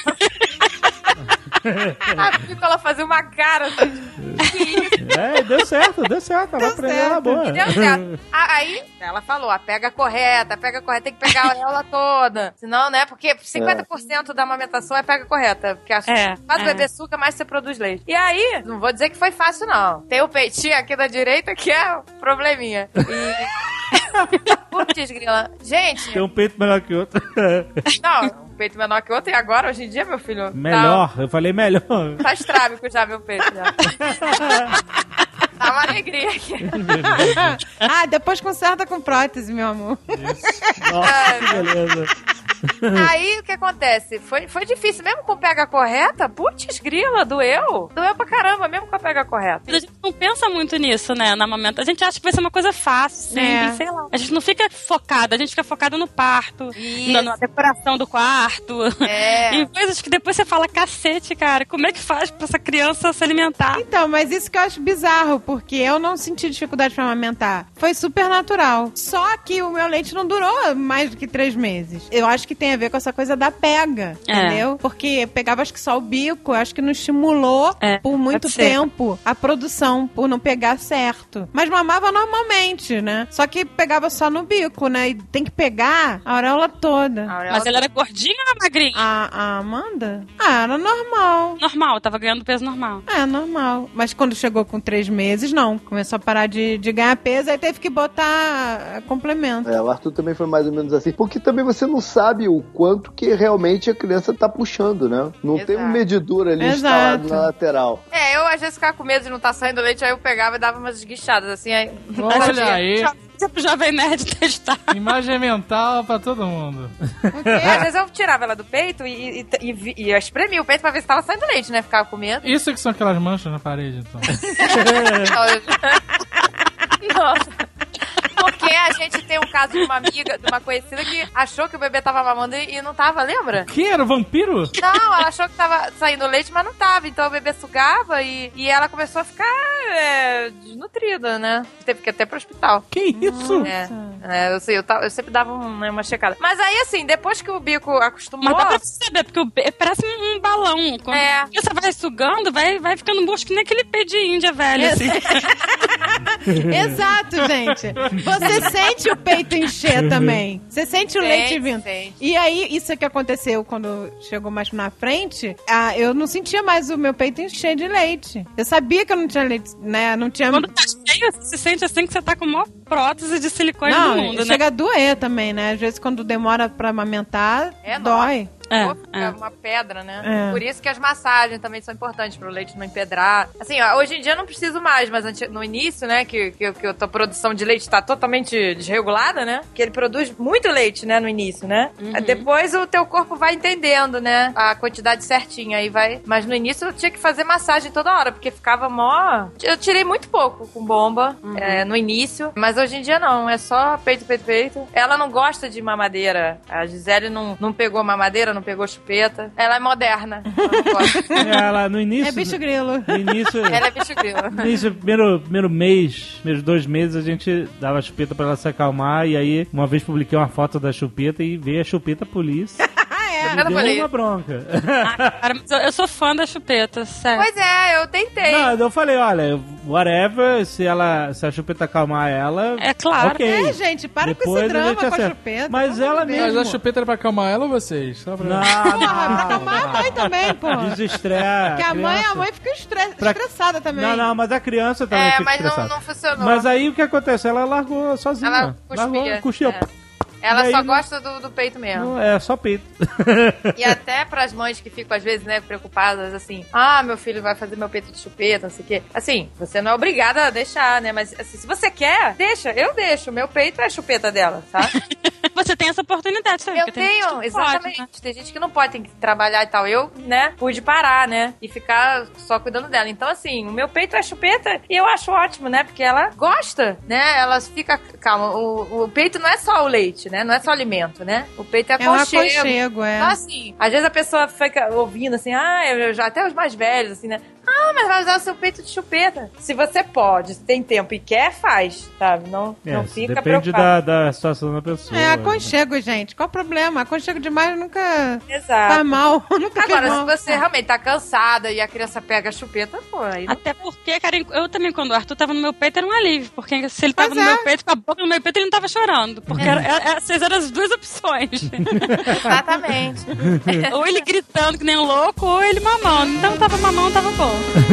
A pícola fazia uma cara assim. Deu certo. Ela aprendeu na boa. Deu certo. Aí ela falou, pega correta, tem que pegar ela toda. Senão, né, porque 50% da amamentação é pega correta. Porque mais o bebê suga, mais você produz leite. E aí, não vou dizer que foi fácil, não. Tem o peitinho aqui da direita que é um probleminha. Putz, grila. Gente... Tem um peito menor que outro. Não, um peito menor que outro. E agora, hoje em dia, meu filho... Melhor. Eu falei melhor. Tá estrábico já, meu peito. Já. Tá uma alegria aqui. Depois conserta com prótese, meu amor. Isso. Nossa, que beleza. Aí, o que acontece? Foi difícil, mesmo com pega correta, putz, grila, doeu. Doeu pra caramba, mesmo com a pega correta. A gente não pensa muito nisso, né, na amamenta. A gente acha que vai ser uma coisa fácil, simples, sei lá. A gente não fica focada, a gente fica focada no parto, na decoração do quarto. Em coisas que depois você fala, cacete, cara, como é que faz pra essa criança se alimentar? Então, mas isso que eu acho bizarro, porque eu não senti dificuldade pra amamentar. Foi super natural. Só que o meu leite não durou mais do que 3 meses. Eu acho que tem a ver com essa coisa da pega, entendeu? Porque pegava acho que só o bico, acho que não estimulou por muito tempo a produção, por não pegar certo. Mas mamava normalmente, né? Só que pegava só no bico, né? E tem que pegar a auréola toda. Mas ela era gordinha ou magrinha? A Amanda? Era normal. Normal, tava ganhando peso normal. Normal. Mas quando chegou com 3 meses, não. Começou a parar de ganhar peso, aí teve que botar complemento. O Arthur também foi mais ou menos assim. Porque também você não sabe o quanto que realmente a criança tá puxando, né? Não tem um medidor ali instalado na lateral. Eu às vezes ficava com medo de não estar saindo leite, aí eu pegava e dava umas esguichadas, assim. Aí... Olha aí. Pro Jovem Nerd testar. Imagem mental pra todo mundo. Às vezes eu tirava ela do peito e espremia o peito pra ver se tava saindo leite, né? Ficava com medo. Isso que são aquelas manchas na parede, então. Nossa. Porque a gente tem um caso de uma amiga, de uma conhecida que achou que o bebê tava mamando e não tava, lembra? Que era o vampiro? Não, ela achou que tava saindo leite, mas não tava. Então o bebê sugava e ela começou a ficar desnutrida, né? Teve que ir até pro hospital. Que isso? Eu sei, eu sempre dava uma checada. Mas aí, assim, depois que o bico acostumou... Mas dá pra perceber, porque parece um balão. Quando você vai sugando, vai ficando murcho que nem aquele pé de índia velho, assim. Exato, gente. Você sente o peito encher também. Você sente o leite vindo. E aí, isso que aconteceu quando chegou mais na frente, eu não sentia mais o meu peito encher de leite. Eu sabia que eu não tinha leite, né? Não tinha... Quando tá cheio, você se sente assim que você tá com a maior prótese de silicone do mundo, né? Chega a doer também, né? Às vezes quando demora pra amamentar, dói. É uma pedra, né? Por isso que as massagens também são importantes pro leite não empedrar. Assim, hoje em dia eu não preciso mais, mas no início, né, que a tua produção de leite tá totalmente desregulada, né? Que ele produz muito leite, né, no início, né? Depois o teu corpo vai entendendo, né, a quantidade certinha, aí vai... Mas no início eu tinha que fazer massagem toda hora, porque ficava mó... Eu tirei muito pouco com bomba no início, mas hoje em dia não, é só peito. Ela não gosta de mamadeira. A Gisele não pegou mamadeira, não pegou chupeta. Ela é moderna. Ela no início... É bicho grilo. No início... Ela é bicho grilo. No início, primeiro mês, primeiros 2 meses, a gente dava chupeta pra ela se acalmar. E aí, uma vez publiquei uma foto da chupeta e veio a chupeta polícia. Me deu uma bronca. Cara, mas eu sou fã da chupeta, sério. Pois é, eu tentei. Não, eu falei, olha, whatever, se a chupeta acalmar ela... É claro. Ok. Gente, para Depois com esse a drama gente com a acerta. chupeta. Mas ela Mas mesmo... a chupeta era pra acalmar ela ou vocês? Só pra... Não, Pra acalmar a mãe também, pô. Desestreia. Porque a mãe fica estressada também. Não, mas a criança também fica mas estressada. não funcionou. Mas aí o que acontece? Ela largou sozinha. Ela cuspia. Cuspia. Ela E aí só não- gosta do peito mesmo. Não, é só peito. E até pras mães que ficam, às vezes, né, preocupadas, assim, meu filho vai fazer meu peito de chupeta, não sei o quê. Assim, você não é obrigada a deixar, né? Mas, assim, se você quer, deixa. Eu deixo. Meu peito é a chupeta dela, tá? Você tem essa oportunidade, sabe? Eu Porque tem gente que tenho, não exatamente. pode, né? Tem gente que não pode, tem que trabalhar e tal. Eu, né, pude parar, né? E ficar só cuidando dela. Então, assim, o meu peito é chupeta e eu acho ótimo, né? Porque ela gosta, né? Ela fica... Calma, o peito não é só o leite, né? Não é só alimento, né? O peito é É um aconchego. aconchego, é. Então, assim, às vezes a pessoa fica ouvindo assim, até os mais velhos, assim, né? Mas vai usar o seu peito de chupeta. Se você pode, se tem tempo e quer, faz, sabe? Não fica depende preocupado. da situação da pessoa. É aconchego, gente. Qual o problema? Aconchego demais nunca Exato. faz mal. Nunca fez Agora, mal. se você realmente tá cansada e a criança pega a chupeta, pô, aí não... Até porque, cara, eu também, quando o Arthur tava no meu peito, era um alívio. Porque se ele tava Pois no é. meu peito, com a boca no meu peito, ele não tava chorando. Porque essas eram as duas opções. Exatamente. Ou ele gritando que nem um louco, ou ele mamando. Então tava mamando, tava bom.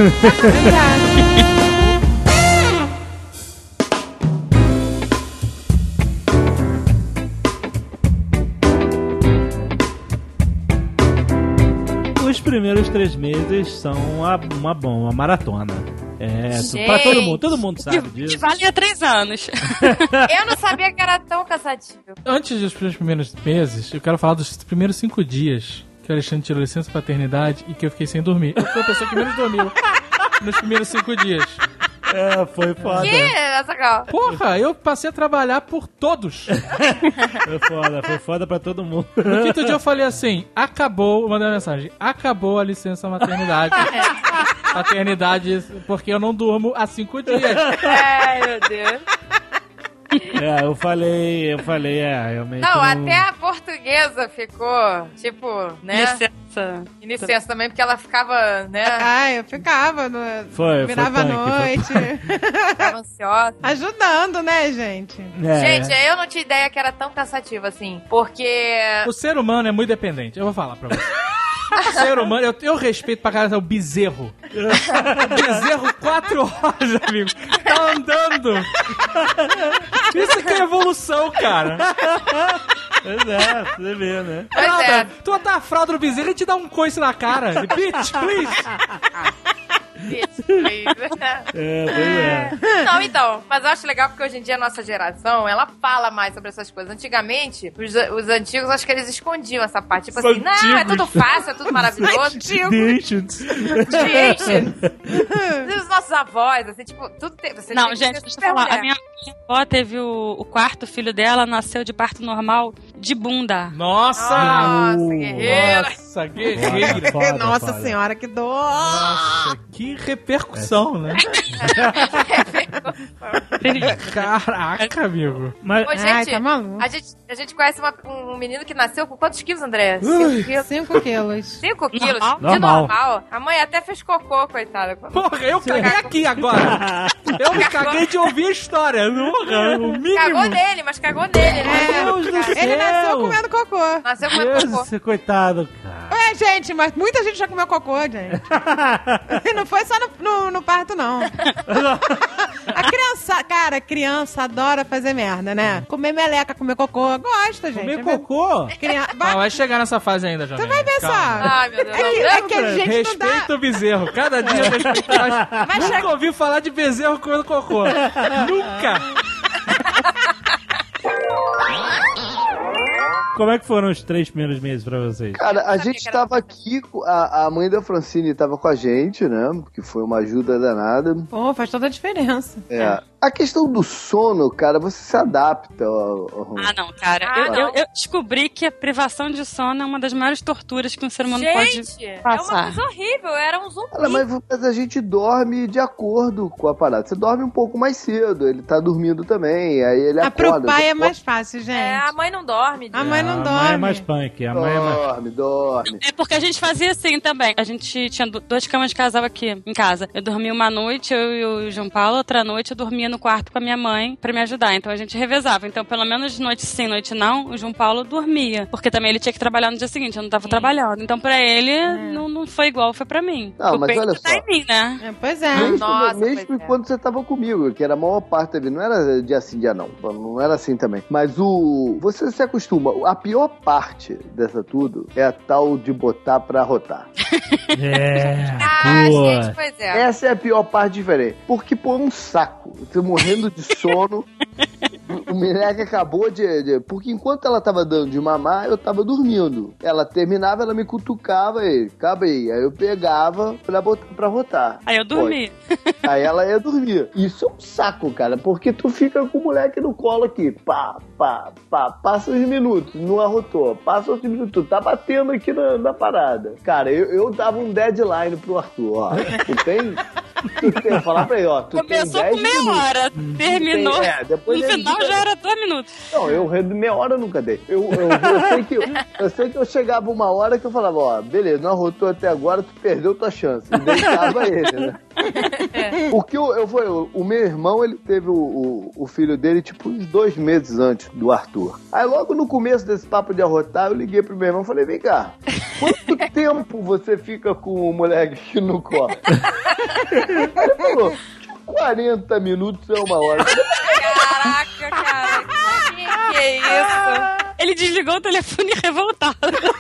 Os primeiros 3 meses são uma maratona. Gente. Pra todo mundo sabe Que disso. valia 3 anos. Eu não sabia que era tão cansativo. Antes dos primeiros meses, eu quero falar dos primeiros 5 dias que o Alexandre tirou licença paternidade e que eu fiquei sem dormir. Eu fui a pessoa que menos dormiu nos primeiros 5 dias. Foi foda. Que, Azaghal? Porra, eu passei a trabalhar por todos. Foi foda pra todo mundo. No 5º dia eu falei assim, eu mandei uma mensagem, acabou a licença maternidade. Paternidade, porque eu não durmo há 5 dias. Ai, meu Deus. Eu falei, realmente. Não, até a portuguesa ficou, tipo, né? Licença. E licença também, porque ela ficava, né? Eu ficava, virava punk, a noite. Ficava ansiosa. Ajudando, né, gente? Gente, eu não tinha ideia que era tão cansativo assim, porque... O ser humano é muito dependente, eu vou falar pra você. O ser humano, eu respeito pra caralho o bezerro. O bezerro 4 horas, amigo. Tá andando. Isso que é evolução, cara. Pois é, você vê, né? Pois é. Tu botar a fralda no bezerro e te dá um coice na cara. Bitch, please. Não, então, mas eu acho legal porque hoje em dia a nossa geração, ela fala mais sobre essas coisas. Antigamente, os antigos, acho que eles escondiam essa parte. Tipo assim, não, é tudo fácil, é tudo maravilhoso. Os nossos avós, assim, tipo, tudo tem... Você Não, tem gente, que ser deixa eu super falar. mulher. A minha avó teve o 4º filho dela, nasceu de parto normal de bunda. Nossa! Nossa, guerreira. Nossa, guerreira. Foda, Nossa foda. senhora, que dor! Nossa, que repercussão, né? Caraca, amigo. Mas, Ô, gente, tá maluco. a gente conhece um menino que nasceu com quantos quilos, André? 5 quilos. 5 quilos? Normal? De normal. A mãe até fez cocô, coitada. Porra, eu caguei aqui agora. Eu me caguei de ouvir a história. Porra, o mínimo. Cagou nele, mas cagou nele, né? Deus do céu. Ele nasceu comendo cocô. Nasceu com cocô. Deus, coitado, cara. Ué, gente, mas muita gente já comeu cocô, gente. E não foi só no parto, não. Criança adora fazer merda, né? Comer meleca, comer cocô, gosta, gente. Comer cocô? Vai chegar nessa fase ainda, Johnny. Tu vai ver só. Ai, meu Deus. É que a gente não dá... Respeita o bezerro. Cada dia eu respeito mais. Nunca ouvi falar de bezerro comendo cocô. Nunca. Como é que foram os 3 primeiros meses pra vocês? Cara, a gente tava aqui, a mãe da Francine tava com a gente, né? Que foi uma ajuda danada. Pô, faz toda a diferença. A questão do sono, cara, você se adapta. Ah, não, cara. Eu descobri que a privação de sono é uma das maiores torturas que um ser humano pode passar. É uma coisa horrível, era um zumbi. Mas a gente dorme de acordo com a parada. Você dorme um pouco mais cedo, ele tá dormindo também, aí ele acorda. Pro pai é mais fácil, gente. A mãe não dorme. A mãe não dorme. A mãe é mais punk. Dorme. É porque a gente fazia assim também. A gente tinha 2 camas de casal aqui em casa. Eu dormia uma noite, eu e o João Paulo, outra noite eu dormia no quarto com a minha mãe pra me ajudar. Então a gente revezava. Então, pelo menos noite sim, noite não, o João Paulo dormia. Porque também ele tinha que trabalhar no dia seguinte, eu não tava trabalhando. Então pra ele não foi igual, foi pra mim. Não, mas olha só. Tá em mim, né? Pois é. Mesmo quando você tava comigo, que era a maior parte ali, não era dia sim, dia não. Não era assim também. Mas você se acostuma. A pior parte dessa tudo é a tal de botar pra rotar. Gente, pois é. Essa é a pior parte diferente. Porque, pô, é um saco. Você morrendo de sono. O moleque acabou de... Porque enquanto ela tava dando de mamar, eu tava dormindo. Ela terminava, ela me cutucava e acabei. Aí eu pegava pra botar pra rotar. Aí eu dormi. Aí ela ia dormir. Isso é um saco, cara. Porque tu fica com o moleque no colo aqui. Pá. Passa uns minutos, não arrotou. Passa outros minutos. Tu tá batendo aqui na parada. Cara, eu dava um deadline pro Arthur, ó. Tu tem falar pra ele, ó. Começou com meia hora, terminou. Depois no final já era 2 minutos. Não, meia hora eu nunca dei. Eu sei que eu chegava uma hora que eu falava, ó, beleza, não arrotou até agora, tu perdeu tua chance. E deixava ele, né? Porque o meu irmão, ele teve o filho dele, tipo, uns 2 meses antes do Arthur. Aí logo no começo desse papo de arrotar, eu liguei pro meu irmão e falei, vem cá, quanto tempo você fica com o moleque aqui no colo? Ele falou, 40 minutos é 1 hora. Caraca, cara. Que é isso? Ele desligou o telefone revoltado.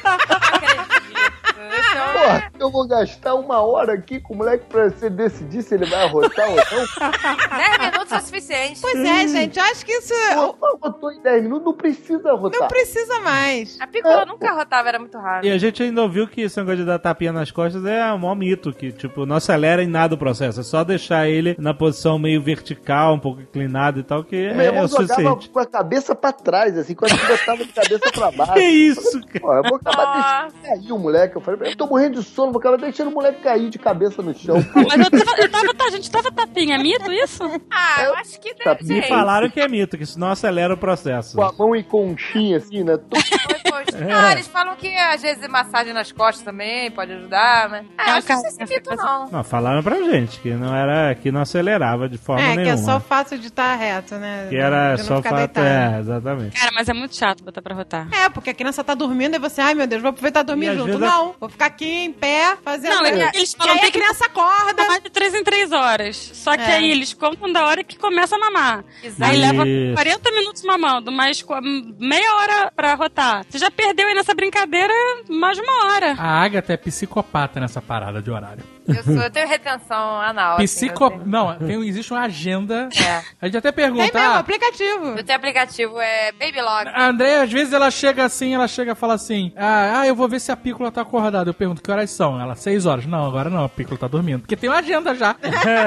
Porra, eu vou gastar 1 hora aqui com o moleque pra você decidir se ele vai arrotar ou não. 10 minutos é o suficiente. Pois é, gente, eu acho que isso... Arrotou em 10 minutos, não precisa arrotar. Não precisa mais. A Piccola nunca arrotava, era muito raro. E a gente ainda ouviu que esse negócio de dar tapinha nas costas é um maior mito, que, tipo, não acelera em nada o processo. É só deixar ele na posição meio vertical, um pouco inclinado e tal, que é o suficiente. Jogava com a cabeça pra trás, assim, quando eu tava de cabeça pra baixo. Que isso, cara? Eu vou acabar deixando cair o moleque. Eu falei, eu tô morrendo de sono, vou acabar deixando o moleque cair de cabeça no chão. Mas a gente tava tapinha, é mito isso? Eu acho que deve ser. Me falaram que é mito, que isso não acelera o processo. Com a mão em conchinha, assim, né? Não, eles falam que às vezes massagem nas costas também pode ajudar, mas... acho que não sei se é mito, não. Não, falaram pra gente que não era, que não acelerava de forma nenhuma. Que é só o fato de estar reto, né? Que era só o fato, exatamente. Cara, mas é muito chato botar pra rotar. Porque a criança tá dormindo e você, ai meu Deus, vou aproveitar e dormir junto. Não, vou ficar aqui em pé, fazendo... Não, eles falam que a criança acorda. Mais de 3 em 3 horas. Só que aí eles contam da hora que começa a mamar. Exato. Aí leva 40 minutos mamando, mas meia hora pra rotar. Você já perdeu aí nessa brincadeira mais de 1 hora. A Agatha é psicopata nessa parada de horário. Eu tenho retenção anal. Não, existe uma agenda. A gente até pergunta. Tem mesmo, aplicativo. Eu tenho aplicativo, é Babylog. A Andréia, às vezes, ela chega e fala assim, eu vou ver se a Piccola tá acordada. Eu pergunto, que horas são? Ela, 6 horas. Não, agora não, a Piccola tá dormindo. Porque tem uma agenda já.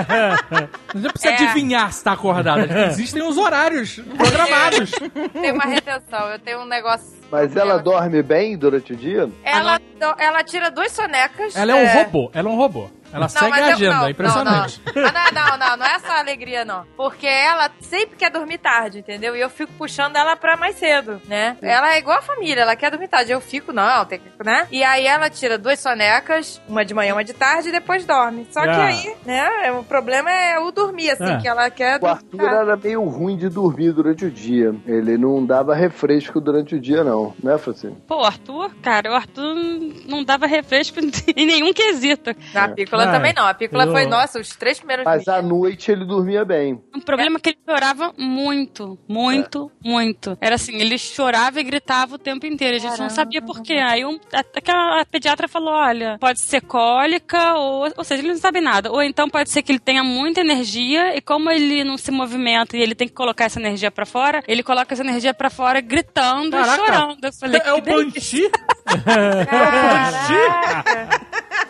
Não precisa adivinhar se tá acordada. Existem os horários programados. Tem uma retenção, eu tenho um negócio... Mas ela dorme bem durante o dia? Ela tira 2 sonecas. Ela é um robô. Ela segue a agenda, é impressionante. Não é essa alegria, não. Porque ela sempre quer dormir tarde, entendeu? E eu fico puxando ela pra mais cedo, né? Ela é igual a família, ela quer dormir tarde. Eu fico, tem que, né? E aí ela tira 2 sonecas, uma de manhã, uma de tarde, e depois dorme. Só que aí, né, o problema é o dormir, assim, que ela quer dormir. O Arthur era meio ruim de dormir durante o dia. Ele não dava refresco durante o dia, não. Né, Francine? Pô, o Arthur não dava refresco em nenhum quesito. A Piccola também não. A Piccola foi, nossa, os 3 primeiros dias. Mas à noite ele dormia bem. O problema é que ele chorava muito. Era assim, ele chorava e gritava o tempo inteiro. A gente não sabia por quê. Aí até a pediatra falou, olha, pode ser cólica, ou seja, ele não sabe nada. Ou então pode ser que ele tenha muita energia e como ele não se movimenta e ele tem que colocar essa energia pra fora, ele coloca essa energia pra fora gritando e chorando. Eu falei, é o Banshee?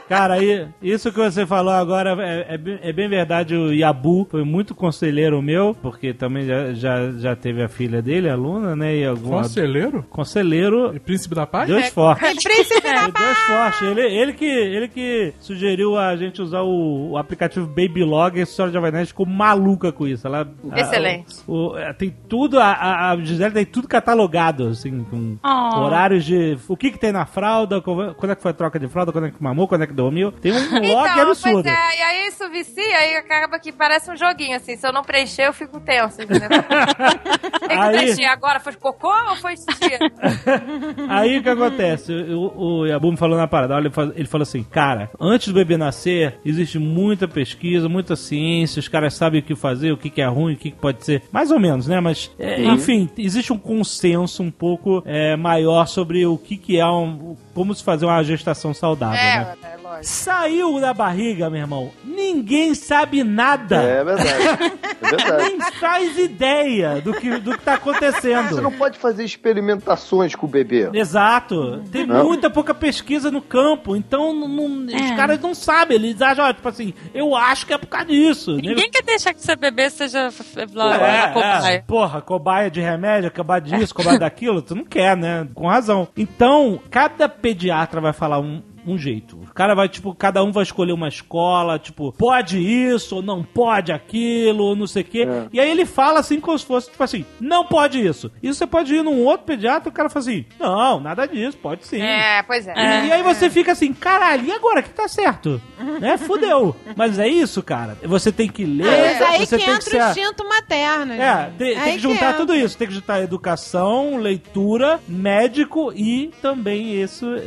Cara, aí, isso que você falou agora é bem verdade. O Yabu foi muito conselheiro meu, porque também já teve a filha dele, a Luna, né? E Conselheiro? Conselheiro. E Príncipe da Paz? Deus forte. Príncipe da Paz. Deus forte. Ele que sugeriu a gente usar o aplicativo Babylog, e a senhora Jovem Nerd ficou maluca com isso. Excelente. Tem tudo, a Gisele tem tudo catalogado, assim, com horários de o que tem na fralda, quando é que foi a troca de fralda, quando é que mamou, quando é que dormiu. Tem um log absurdo. Pois é, e aí isso vicia, aí acaba que parece um joguinho, assim. Se eu não preencher, eu fico tenso, entendeu? Tem que preencher agora. Foi cocô ou foi xixi? Aí o que acontece? O Yabu me falou na parada, olha, ele falou assim, cara, antes do bebê nascer, existe muita pesquisa, muita ciência, os caras sabem o que fazer, o que é ruim, o que pode ser, mais ou menos, né? Mas, enfim, existe um consenso um pouco maior sobre o que é como se fazer uma gestação saudável, né? Lógico. Saiu da barriga, meu irmão, ninguém sabe nada. É verdade. Nem faz ideia do que tá acontecendo. Você não pode fazer experimentações com o bebê. Exato. Tem muita pouca pesquisa no campo, então os caras não sabem. Eles acham, tipo assim, eu acho que é por causa disso. Ninguém quer deixar que seu bebê seja cobaia. Porra, cobaia de remédio, cobaia disso, cobaia daquilo, tu não quer, né? Com razão. Então, cada pediatra vai falar um jeito. O cara vai, tipo, cada um vai escolher uma escola, tipo, pode isso, ou não pode aquilo, ou não sei o quê. E aí ele fala assim como se fosse, tipo assim, não pode isso. E você pode ir num outro pediatra, o cara fala assim, não, nada disso, pode sim. Pois é. E aí você fica assim, caralho, e agora? Que tá certo? Né? Fudeu. Mas é isso, cara. Você tem que ler. Mas aí você que tem entra o instinto materno. tem que juntar tudo isso. Tem que juntar educação, leitura, médico e também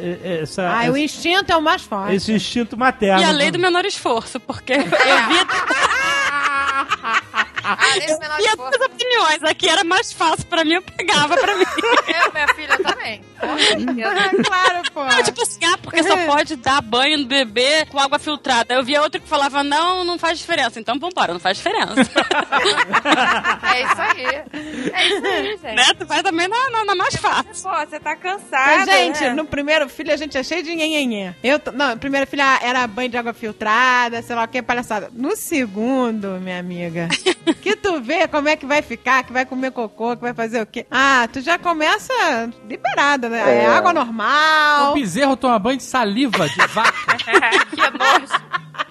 o instinto é o mais forte. Esse instinto materno. E a lei do menor esforço, porque eu via... E as duas opiniões. Aqui era mais fácil pra mim, eu pegava pra mim. Minha filha também. Claro, pô. Não, tipo assim, porque só pode dar banho no bebê com água filtrada. Eu via outro que falava, não faz diferença. Então vambora, não faz diferença. É isso aí, gente. Né? Tu vai também na mais fácil. Pô, você tá cansada, Mas, gente, né? no primeiro filho a gente é cheio de nhenhenhê. No primeiro filho era banho de água filtrada, sei lá o que, palhaçada. No segundo, minha amiga, que tu vê como é que vai ficar, que vai comer cocô, que vai fazer o quê? Tu já começa liberada, né? É água normal. O bezerro toma banho de saliva de vaca. Que nojo.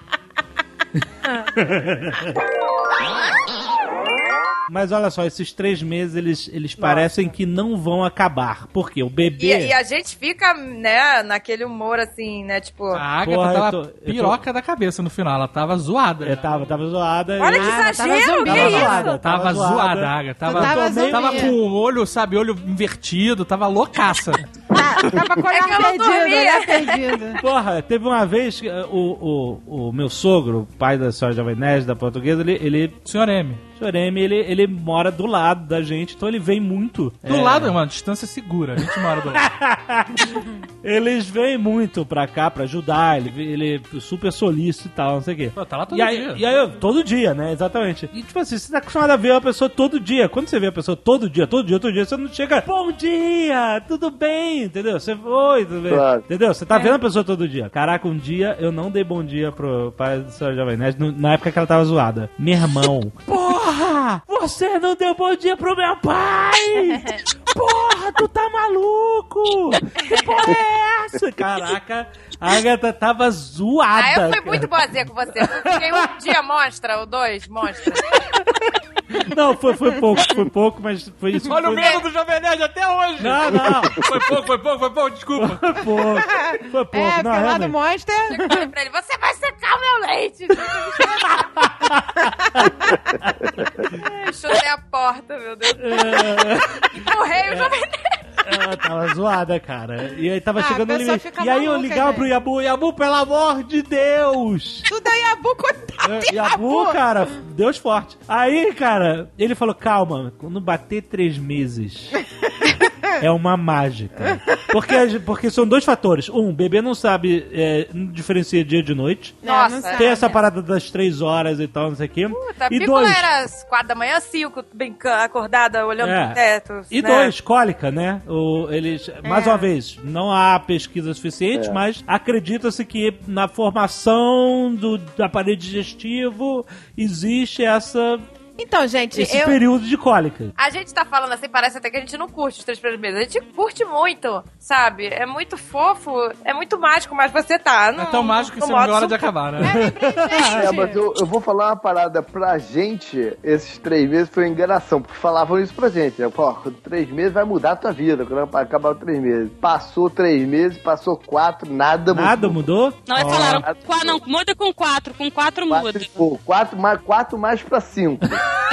Mas olha só, esses 3 meses, eles parecem que não vão acabar. Por quê? O bebê... E a gente fica, né, naquele humor assim, né, tipo... A Agatha tava piroca da cabeça no final, ela tava zoada. Tava zoada. Olha que exagero, que isso? Tava zoada, a Agatha. Tava com o olho, sabe, olho invertido, tava loucaça. Tava com o olhar perdido. Porra, teve uma vez que o meu sogro, o pai da senhora Jovem Nerd, da portuguesa, ele... Senhor M. Senhor M, ele mora do lado da gente, então ele vem muito. Do lado é uma distância segura, a gente mora do lado. Eles vêm muito pra cá pra ajudar, ele é super solícito e tal, não sei o quê. Pô, tá lá todo dia. E aí, todo dia, né? Exatamente. E tipo assim, você tá acostumado a ver uma pessoa todo dia. Quando você vê a pessoa todo dia, você não chega, bom dia, tudo bem, entendeu? Você, oi, tudo bem? Claro. Entendeu? Você tá vendo a pessoa todo dia. Caraca, um dia eu não dei bom dia pro pai da senhora Jovem Nerd, na época que ela tava zoada. Meu irmão, porra! Você não deu bom dia pro meu pai! Porra, tu tá maluco! Que porra é essa? Caraca, a Agatha tava zoada. Eu fui muito boazinha com você. Eu fiquei um dia monstra, ou 2 monstra. Não, foi pouco, mas foi isso. Olha o medo do Jovem Nerd até hoje! Não. Foi pouco, desculpa. Foi pouco. Não, lá do Monster. Eu falei pra ele, você vai secar o meu leite! Chutei a porta, meu Deus. Empurrei o Jovem Nerd. Ela tava zoada, cara. E aí tava chegando no limite. fica E aí eu maluca, ligava pro Yabu, pelo amor de Deus! Tudo é Yabu, coitado. Yabu, cara, Deus forte. Aí, cara, ele falou, calma, quando bater 3 meses, é uma mágica. Porque são dois fatores. Um, bebê não sabe diferenciar dia de noite. Nossa. Tem essa parada das 3 horas e tal, não sei o quê. Puta, E Pícola 2, era às 4 da manhã, 5, brincando, acordada, olhando pro teto. E né? 2, cólica, né? Mais uma vez, não há pesquisa suficiente, mas acredita-se que na formação do aparelho digestivo existe Então, gente, esse período de cólica. A gente tá falando assim, parece até que a gente não curte os 3 primeiros meses. A gente curte muito, sabe? É muito fofo, é muito mágico, mas você tá. É tão mágico que você não vê a hora de acabar, né? Mas eu vou falar uma parada pra gente, esses 3 meses foi enganação, porque falavam isso pra gente. Né? Pô, 3 meses vai mudar a tua vida, quando acabar os 3 meses. Passou 3 meses, passou 4, nada mudou. Não, eles falaram, não, muda com 4, com 4 muda. 4 mais pra 5.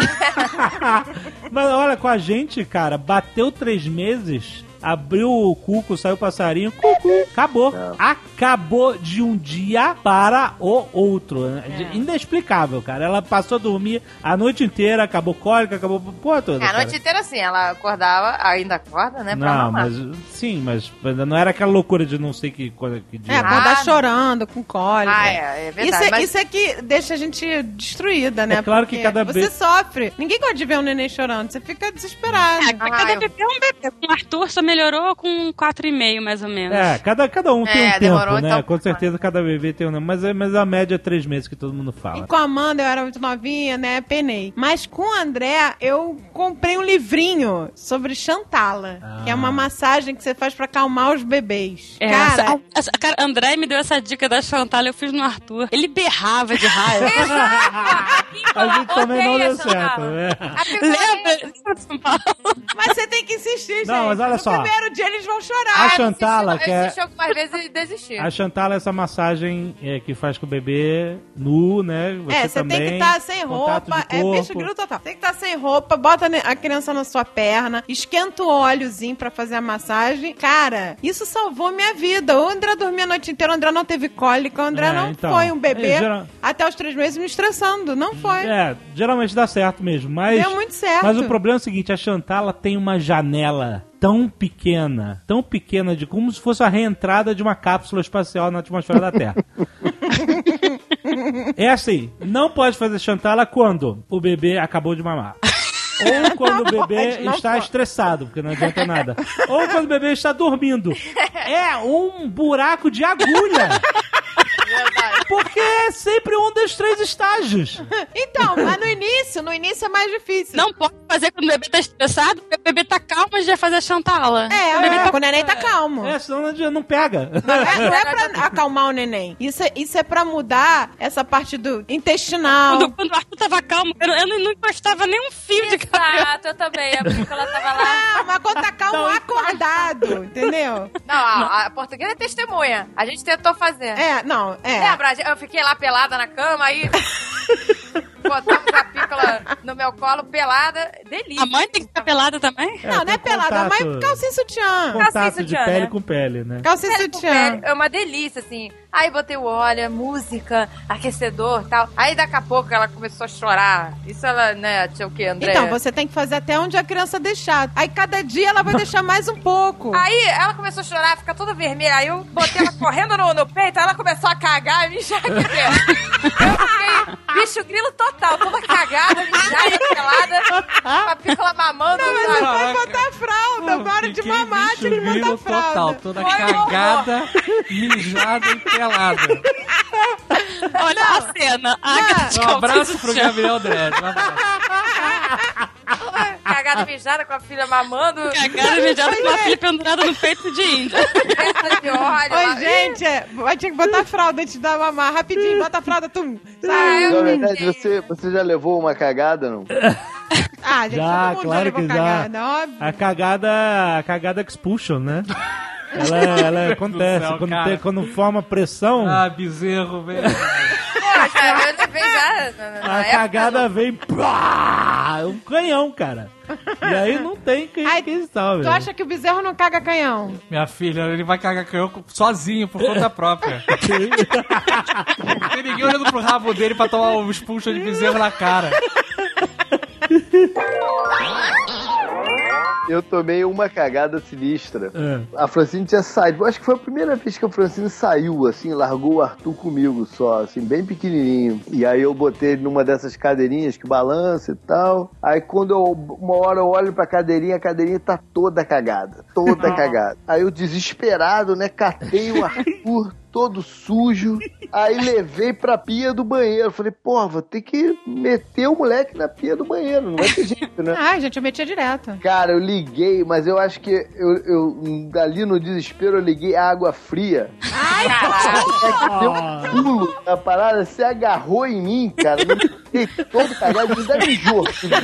Mas olha, com a gente, cara, bateu 3 meses, abriu o cuco, saiu o passarinho, acabou. Acabou de um dia para o outro. Inexplicável, cara. Ela passou a dormir a noite inteira, acabou cólica, acabou porra toda. A noite inteira, assim, ela acordava, ainda acorda, né? Pra não, mamar. mas sim, mas não era aquela loucura de não sei que coisa que dia. Acordar chorando, com cólica. É verdade. Isso é que deixa a gente destruída, né? É claro que Porque cada você vez... sofre. Ninguém gosta de ver um neném chorando, você fica desesperado. Cada bebê é um bebê. Com o Arthur só melhorou com 4,5, mais ou menos. Cada um tem um tempo, né? Então, com certeza cada bebê tem um tempo. Mas a média é 3 meses que todo mundo fala. E com a Amanda eu era muito novinha, né? Penei. Mas com o André, eu comprei um livrinho sobre Chantala, que é uma massagem que você faz pra acalmar os bebês. Cara, André me deu essa dica da Chantal, eu fiz no Arthur. Ele berrava de raiva. A gente também não deu certo, né? Lembra de São Paulo? Mas você tem que insistir, gente. Não, mas olha só. No primeiro dia eles vão chorar. A Chantala, eu assisti algumas vezes e desisti. A Chantala é essa massagem que faz com o bebê nu, né? Você tem que estar sem roupa. Bicho grilo total. Tem que estar sem roupa, bota a criança na sua perna, esquenta o óleozinho pra fazer a massagem. Cara, isso salvou minha vida. O André dormia a noite inteira, o André não teve cólica, o André não foi um bebê até os 3 meses me estressando. Não foi. Geralmente dá certo mesmo, mas... Deu muito certo. Mas o problema é o seguinte, a Chantala tem uma janela tão pequena de como se fosse a reentrada de uma cápsula espacial na atmosfera da Terra. É assim, não pode fazer Chantala quando o bebê acabou de mamar. Ou quando o bebê está estressado, porque não adianta nada. Ou quando o bebê está dormindo. É um buraco de agulha. Porque é sempre um dos 3 estágios. Então, mas no início é mais difícil. Não pode fazer quando o bebê tá estressado, porque o bebê tá calmo e já faz a Chantala. Quando o neném tá calmo. Senão não pega. Não é pra acalmar o neném. Isso é pra mudar essa parte do intestinal. Quando o Arthur tava calmo, eu não encostava nem um fio de cabelo. Exato, eu também. É porque ela tava lá. Não, mas quando tá calmo, acordado, entendeu? Não, a portuguesa é testemunha. A gente tentou fazer. Lembra? Eu fiquei lá pelada na cama, aí botamos a Pícola no meu colo, pelada. Delícia. A mãe tem que ficar pelada também? Não é pelada, a mãe calcinha sutiã. Contato de pele com pele, né? Calcinha sutiã. É uma delícia, assim. Aí botei o óleo, música, aquecedor e tal. Aí daqui a pouco ela começou a chorar. Isso ela, né, tinha o quê, André? Então, você tem que fazer até onde a criança deixar. Aí cada dia ela vai deixar mais um pouco. Aí ela começou a chorar, ficar toda vermelha. Aí eu botei ela correndo no peito, aí ela começou a cagar e mijar aqui dentro. Eu fiquei bicho grilo total, toda cagada, mijada, pelada, com a Pícola mamando. Não, mas você pode botar a fralda. Na hora de mamar, tinha que botar a fralda. Total, toda cagada, mijada e pelada. Olha a cena. Um abraço pro Gabriel Dredd. Cagada mijada com a filha mamando. Cagada mijada com a filha pendurada no peito de índia. De óleo. Oi, gente, vai ter que botar a fralda antes de dar mamar. Rapidinho, bota a fralda, tu. Na verdade, você já levou uma cagada, não? Gente, já, todo mundo claro já que levou já. cagada, óbvio. A cagada expulsion, né? Ela acontece. Céu, quando forma pressão... bezerro, velho. Poxa, eu levei já. A cagada vem... Um canhão, cara. E aí não tem quem salve. Tu acha que o bezerro não caga canhão? Minha filha, ele vai cagar canhão sozinho, por conta própria. Tem ninguém olhando pro rabo dele pra tomar um expulso de bezerro na cara. Eu tomei uma cagada sinistra. A Francine tinha saído. Acho que foi a primeira vez que a Francine saiu, assim, largou o Arthur comigo só, assim, bem pequenininho. E aí eu botei ele numa dessas cadeirinhas que balança e tal. Aí quando uma hora eu olho pra cadeirinha, a cadeirinha tá toda cagada. Toda cagada. Aí eu desesperado, né, catei o Arthur todo sujo, aí levei pra pia do banheiro. Falei, porra, vou ter que meter o moleque na pia do banheiro, não vai ter jeito, né? Ah, gente, eu metia direto. Cara, eu liguei, mas eu acho que eu ali no desespero, eu liguei a água fria. Ai, Deu um pulo na parada, você agarrou em mim, cara, eu fiquei todo cagado, me deve enjoo.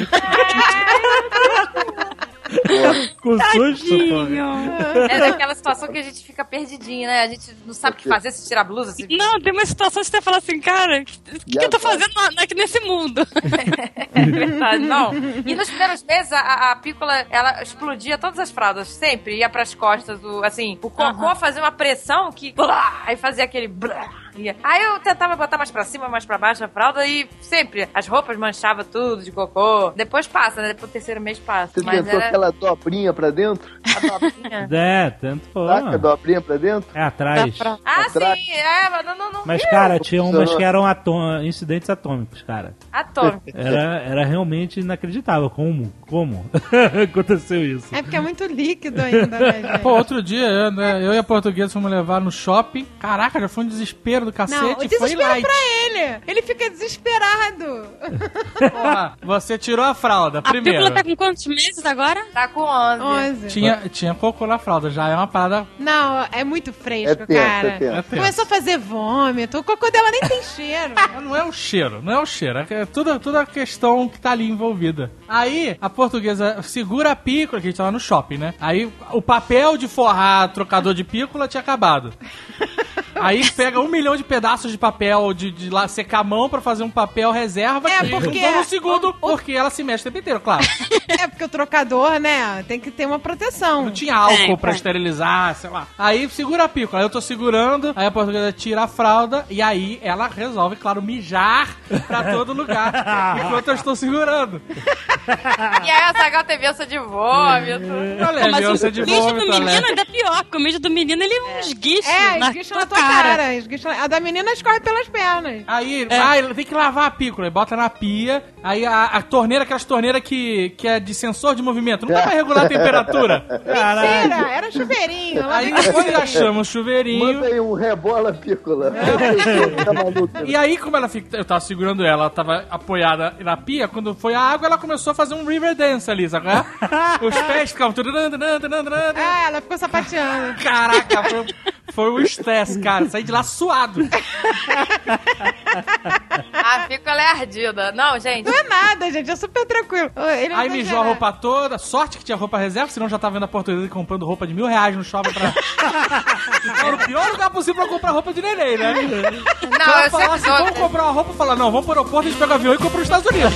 Com susto, porra. É daquela situação que a gente fica perdidinho, né? A gente não sabe o que fazer, se tirar a blusa. Se... Não, tem uma situação que você fala assim, cara, o que eu tô fazendo aqui nesse mundo? É verdade, não. E nos primeiros meses, a Pícola, ela explodia todas as fraldas, sempre. Ia pras costas, o cocô fazia uma pressão que... Blá, aí fazia aquele... Blá, aí eu tentava botar mais pra cima, mais pra baixo a fralda e sempre as roupas manchavam tudo de cocô. Depois passa, né? Depois do terceiro mês passa. Você tentou aquela dobrinha pra dentro? A dobrinha? Tentou. Saca a dobrinha pra dentro? É, atrás. Sim, mas não. Mas, cara, tinha umas que eram incidentes atômicos, cara. Atômicos. Era realmente inacreditável. Como aconteceu isso? É porque é muito líquido ainda, né, gente? Pô, outro dia, eu e a portuguesa fomos levar no shopping. Caraca, já foi um desespero do cacete. Não, o foi desespero light. pra ele. Ele fica desesperado. Porra, você tirou a fralda, primeiro. A Pícola tá com quantos meses agora? Tá com 11. Tinha cocô na fralda, já é uma parada... Não, é muito fresco, É tenso, cara. é tenso. Começou a fazer vômito. O cocô dela nem tem cheiro. Não é o cheiro. É tudo a questão que tá ali envolvida. Aí, a portuguesa segura a pícola, que a gente tava no shopping, né? Aí, o papel de forrar trocador de pícola tinha acabado. Aí pega 1 milhão de pedaços de papel de lá secar a mão pra fazer um papel reserva. Porque... Não um segundo, porque ela se mexe o tempo inteiro, claro. É porque o trocador, né, tem que ter uma proteção. Não tinha álcool pra esterilizar, sei lá. Aí segura a pícola, aí eu tô segurando, aí a portuguesa tira a fralda e aí ela resolve, claro, mijar pra todo lugar, enquanto eu estou segurando. E aí a Zagal teve ânsia de vômito. Olha, Mas ânsia o de mijo vômito, do menino né? ainda é pior, porque o mijo do menino ele esguicha esguicha na tua cara. A da menina escorre pelas pernas. Aí, tem que lavar a pícola, aí bota na pia, aí a torneira, aquelas torneiras que é de sensor de movimento, não dá pra regular a temperatura. Mentira, era chuveirinho. Aí depois já chama o chuveirinho. Manda aí um rebola pícola. Tá maluco. E aí, como eu tava segurando ela tava apoiada na pia, quando foi a água, ela começou a fazer um river dance ali, sabe? Os pés ficavam... Ela ficou sapateando. Caraca, foi um estresse, cara. Saí de lá suado. A Pícola é ardida. Não, gente. Não é nada, gente. É super tranquilo. Aí mijou a roupa toda. Sorte que tinha roupa reserva, senão já tá vendo a portuguesa comprando roupa de R$1.000 no shopping pra... Então, no pior lugar possível pra comprar roupa de neném, né? Não, eu falar assim, vamos comprar uma roupa, falar, não, vamos pro aeroporto, a gente pega o avião e compra nos Estados Unidos.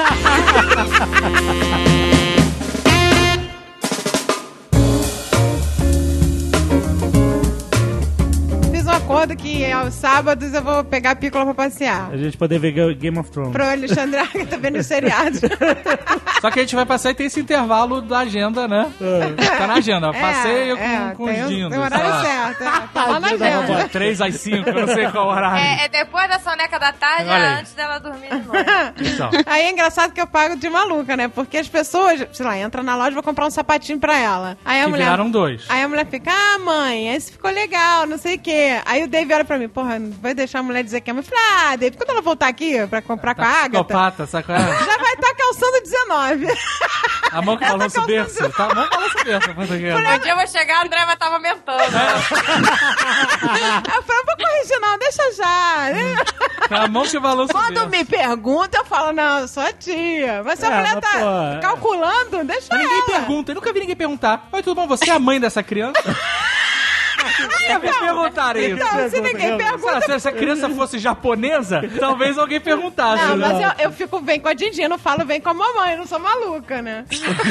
Acordo que aos sábados eu vou pegar a Pícola pra passear. A gente poder ver Game of Thrones. Pro Alexandre Arca tá vendo os seriados. Só que a gente vai passar e tem esse intervalo da agenda, né? Tá na agenda. Passeio com os dindos. Tem o horário certo. Tá lá na agenda. 3 às 5, eu não sei qual horário. É depois da soneca da tarde, antes dela dormir de noite. Então. Aí é engraçado que eu pago de maluca, né? Porque as pessoas, sei lá, entram na loja e vou comprar um sapatinho pra ela. Aí a mulher... viraram 2. Aí a mulher fica, mãe, esse ficou legal, não sei o quê. Aí o Dave olha pra mim, porra, não vai deixar a mulher dizer que é mãe. Eu falei, Dave, quando ela voltar aqui pra comprar com a Agatha... Psicopata, saca? Já vai estar calçando 19. A mão que balança o berço. Tá? A mão que balança o berço. Um dia eu vou chegar, a André vai estar aumentando. Eu falei, vou corrigir não, deixa já. A mão que balança o berço. Quando me pergunta, eu falo, não, eu sou a tia. Mas se a mulher tá calculando, deixa mas ela. Ninguém pergunta, eu nunca vi ninguém perguntar. Oi, tudo bom? Você é a mãe dessa criança? Perguntar isso. Então, se ninguém pergunta... Se essa criança fosse japonesa, talvez alguém perguntasse. Não, né? mas eu fico bem com a Dindinha, eu não falo bem com a mamãe, eu não sou maluca, né?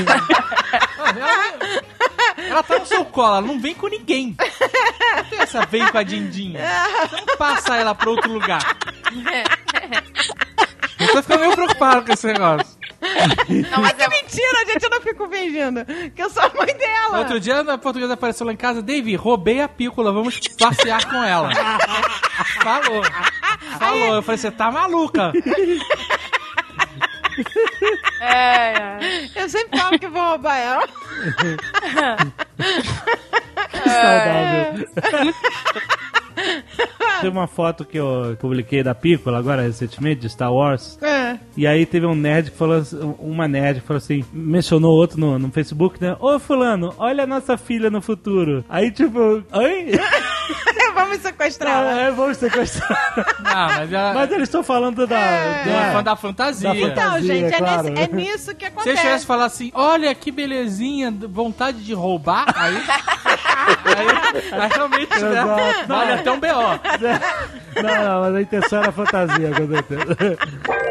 Ela tá no seu colo, ela não vem com ninguém. Não tem essa vem com a Dindinha. Você não passa ela pra outro lugar. Eu tô ficando meio preocupado com esse negócio. Não, mas É mentira, gente, eu não fico fingindo que eu sou a mãe dela. Outro dia a portuguesa apareceu lá em casa, Dave, roubei a pícola, vamos passear com ela. Falou. Eu falei, você tá maluca. Eu sempre falo que vou roubar ela. Saudável. Teve uma foto que eu publiquei da Piccola agora recentemente, de Star Wars. E aí teve um nerd que falou, uma nerd que falou assim, mencionou outro no Facebook, né? Ô fulano, olha a nossa filha no futuro. Aí tipo, oi? Vamos sequestrar ela. Vamos sequestrar. Mas eles estão falando da fantasia. Então, gente, claro. é nisso que Se acontece. eles tivessem falar assim, olha que belezinha, vontade de roubar, aí realmente, né? Vale até um B.O. Não, mas a intenção era fantasia, com certeza.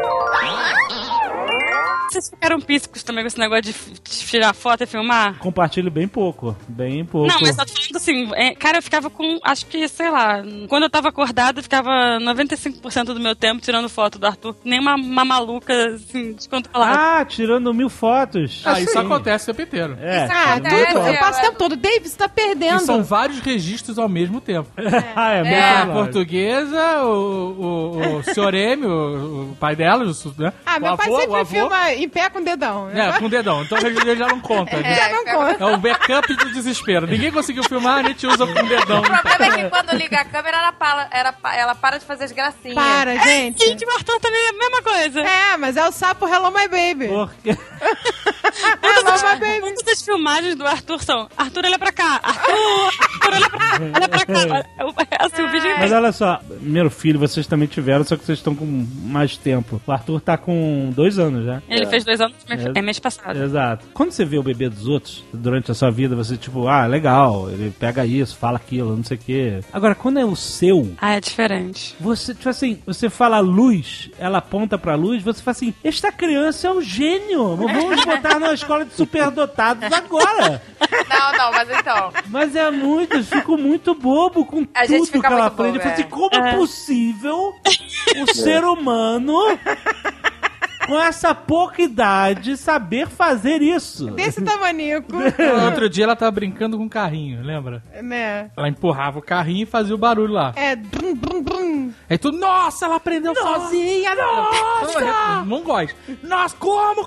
Vocês ficaram píssicos também com esse negócio de tirar foto e filmar? Compartilho bem pouco. Não, mas eu tô falando assim, cara, eu ficava com, acho que, sei lá, quando eu tava acordada, eu ficava 95% do meu tempo tirando foto do Arthur. Nem uma maluca, assim, de quanto falar. Tirando 1000 fotos. Isso acontece o tempo inteiro. Eu passo o tempo todo. Dave, você tá perdendo. E são vários registros ao mesmo tempo. A portuguesa, o senhor M, o pai dela, né? Meu pai sempre filma em pé com o dedão. Né? Com o dedão. Então ele já não conta. Já não conta. É o backup do desespero. Ninguém conseguiu filmar, a gente usa com o dedão. O problema é que quando liga a câmera, ela para de fazer as gracinhas. Para, gente. Gente, o Arthur também é a mesma coisa. Mas é o sapo Hello My Baby. Por quê? Muitas das filmagens do Arthur são Arthur, olha pra cá. Arthur, olha pra cá. Olha pra cá. Assim, o vídeo Mas olha só, primeiro filho vocês também tiveram, só que vocês estão com mais tempo. O Arthur tá com 2 anos já. Ele fez 2 anos mês passado. Exato. Quando você vê o bebê dos outros, durante a sua vida, você tipo, legal, ele pega isso, fala aquilo, não sei o quê. Agora, quando é o seu... é diferente. Você, tipo assim, você fala luz, ela aponta pra luz, você fala assim, esta criança é um gênio, vamos botar numa escola de superdotados agora. Não, mas então... Mas eu fico muito bobo com tudo que ela aprende. Eu falo assim, como é possível o ser humano... com essa pouca idade, saber fazer isso. Desse tamanico. Outro dia ela tava brincando com um carrinho, lembra? Né? Ela empurrava o carrinho e fazia o barulho lá. Brum, brum, brum. Aí tu, nossa, ela aprendeu sozinha, nossa! Mongóis. Nossa, como?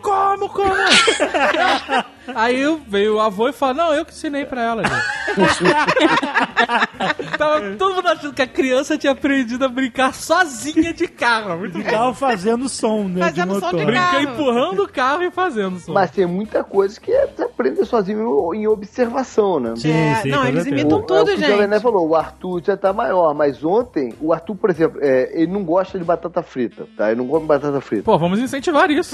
Aí veio o avô e falou, não, eu que ensinei pra ela, gente. Tava todo mundo achando que a criança tinha aprendido a brincar sozinha de carro. Muito legal, fazendo som, né? Fazendo som de Brincar carro. empurrando o carro e fazendo som. Mas tem muita coisa que você aprende sozinho em observação, né? Sim, Não, eles imitam tudo, o que o Jovem gente. Nerd falou, o Arthur já tá maior, mas ontem, o Arthur, por exemplo, ele não gosta de batata frita, tá? Ele não come batata frita. Pô, vamos incentivar isso.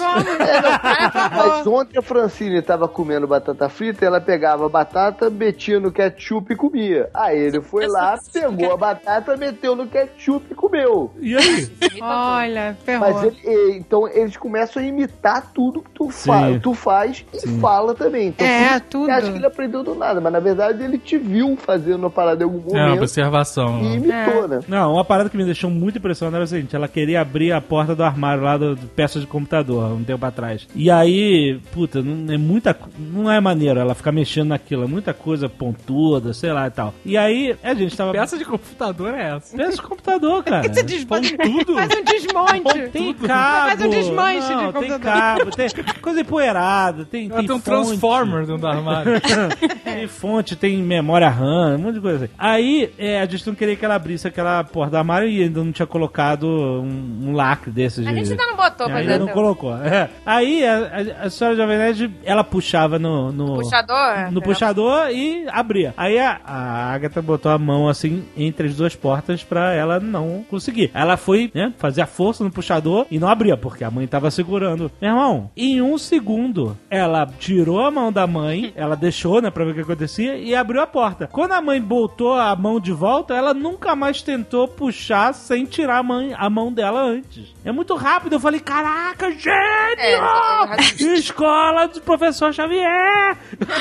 Mas ontem a Francine tava comendo batata frita, ela pegava a batata, metia no ketchup e comia. Aí ele foi lá, pegou a batata, meteu no ketchup e comeu. E aí? Olha, ferrou. Mas então eles começam a imitar tudo que tu faz e fala também. Então, tudo. Você acha que ele aprendeu do nada, mas na verdade ele te viu fazendo uma parada em algum momento observação. e imitou, né? Não, uma parada que me deixou muito impressionada era o seguinte, ela queria abrir a porta do armário lá de peças de computador, um tempo atrás. E aí, puta, não é maneiro ela ficar mexendo naquilo, é muita coisa pontuda, sei lá e tal. E aí, a gente tava... Peça de computador é essa? Peça de computador, cara. Você desmonte. Pontudo. Faz um desmonte. Tem cabo. Faz um desmanche de tem computador. cabo, tem coisa empoeirada, tem Tem um fonte. Transformer dentro do armário. Tem fonte, tem memória RAM, um monte de coisa assim. Aí, a gente não queria que ela abrisse aquela porta do armário e ainda não tinha colocado um lacre desses. A gente ainda não botou pra ainda dentro. não colocou. Aí, a senhora Jovem Nerd, ela puxava no Puxador? no puxador e abria. Aí a Agatha botou a mão assim entre as duas portas pra ela não conseguir. Ela foi, né, fazer a força no puxador e não abria, porque a mãe tava segurando. Meu irmão, em 1 segundo, ela tirou a mão da mãe, ela deixou, né, pra ver o que acontecia e abriu a porta. Quando a mãe botou a mão de volta, ela nunca mais tentou puxar sem tirar a mão dela antes. É muito rápido. Eu falei, caraca, gênio! Escola do professor Xavier!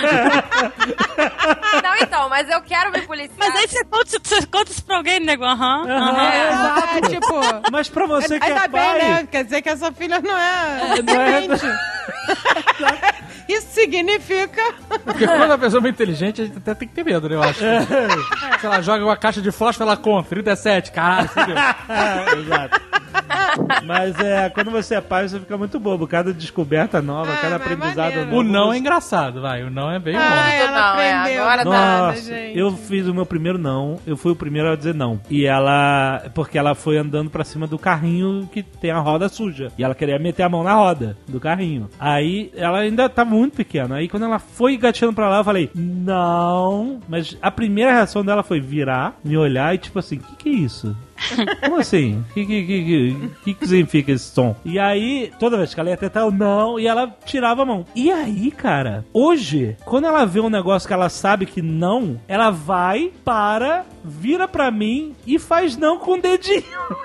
Não, então, mas eu quero me policiar. Mas aí você conta isso pra alguém, nego? Exato. Tipo, Mas pra você que Ainda é bem, pai... né? Quer dizer que essa filha não é Não é- demente. Isso significa... Porque quando a pessoa é muito inteligente, a gente até tem que ter medo, né? Eu acho. Se ela joga uma caixa de fósforo, ela conta. 37, caralho, fudeu. Exato. Mas quando você é pai, você fica muito bobo. Cada descoberta nova, cada mas aprendizado maneiro. novo. O não é engraçado, vai. O não é bem bom. Ela Não, aprendeu. agora tá. nada, Nossa, gente. eu fiz o meu primeiro não. Eu fui o primeiro a dizer não. E ela... Porque ela foi andando pra cima do carrinho que tem a roda suja. E ela queria meter a mão na roda do carrinho. Aí ela ainda tá muito pequena. Aí quando ela foi gateando pra lá, eu falei, não. Mas a primeira reação dela foi virar, me olhar e tipo assim, que é isso? Como assim? O que significa esse som? E aí, toda vez que ela ia tentar o não, e ela tirava a mão. E aí, cara, hoje, quando ela vê um negócio que ela sabe que não, ela vai, vira pra mim e faz não com o dedinho.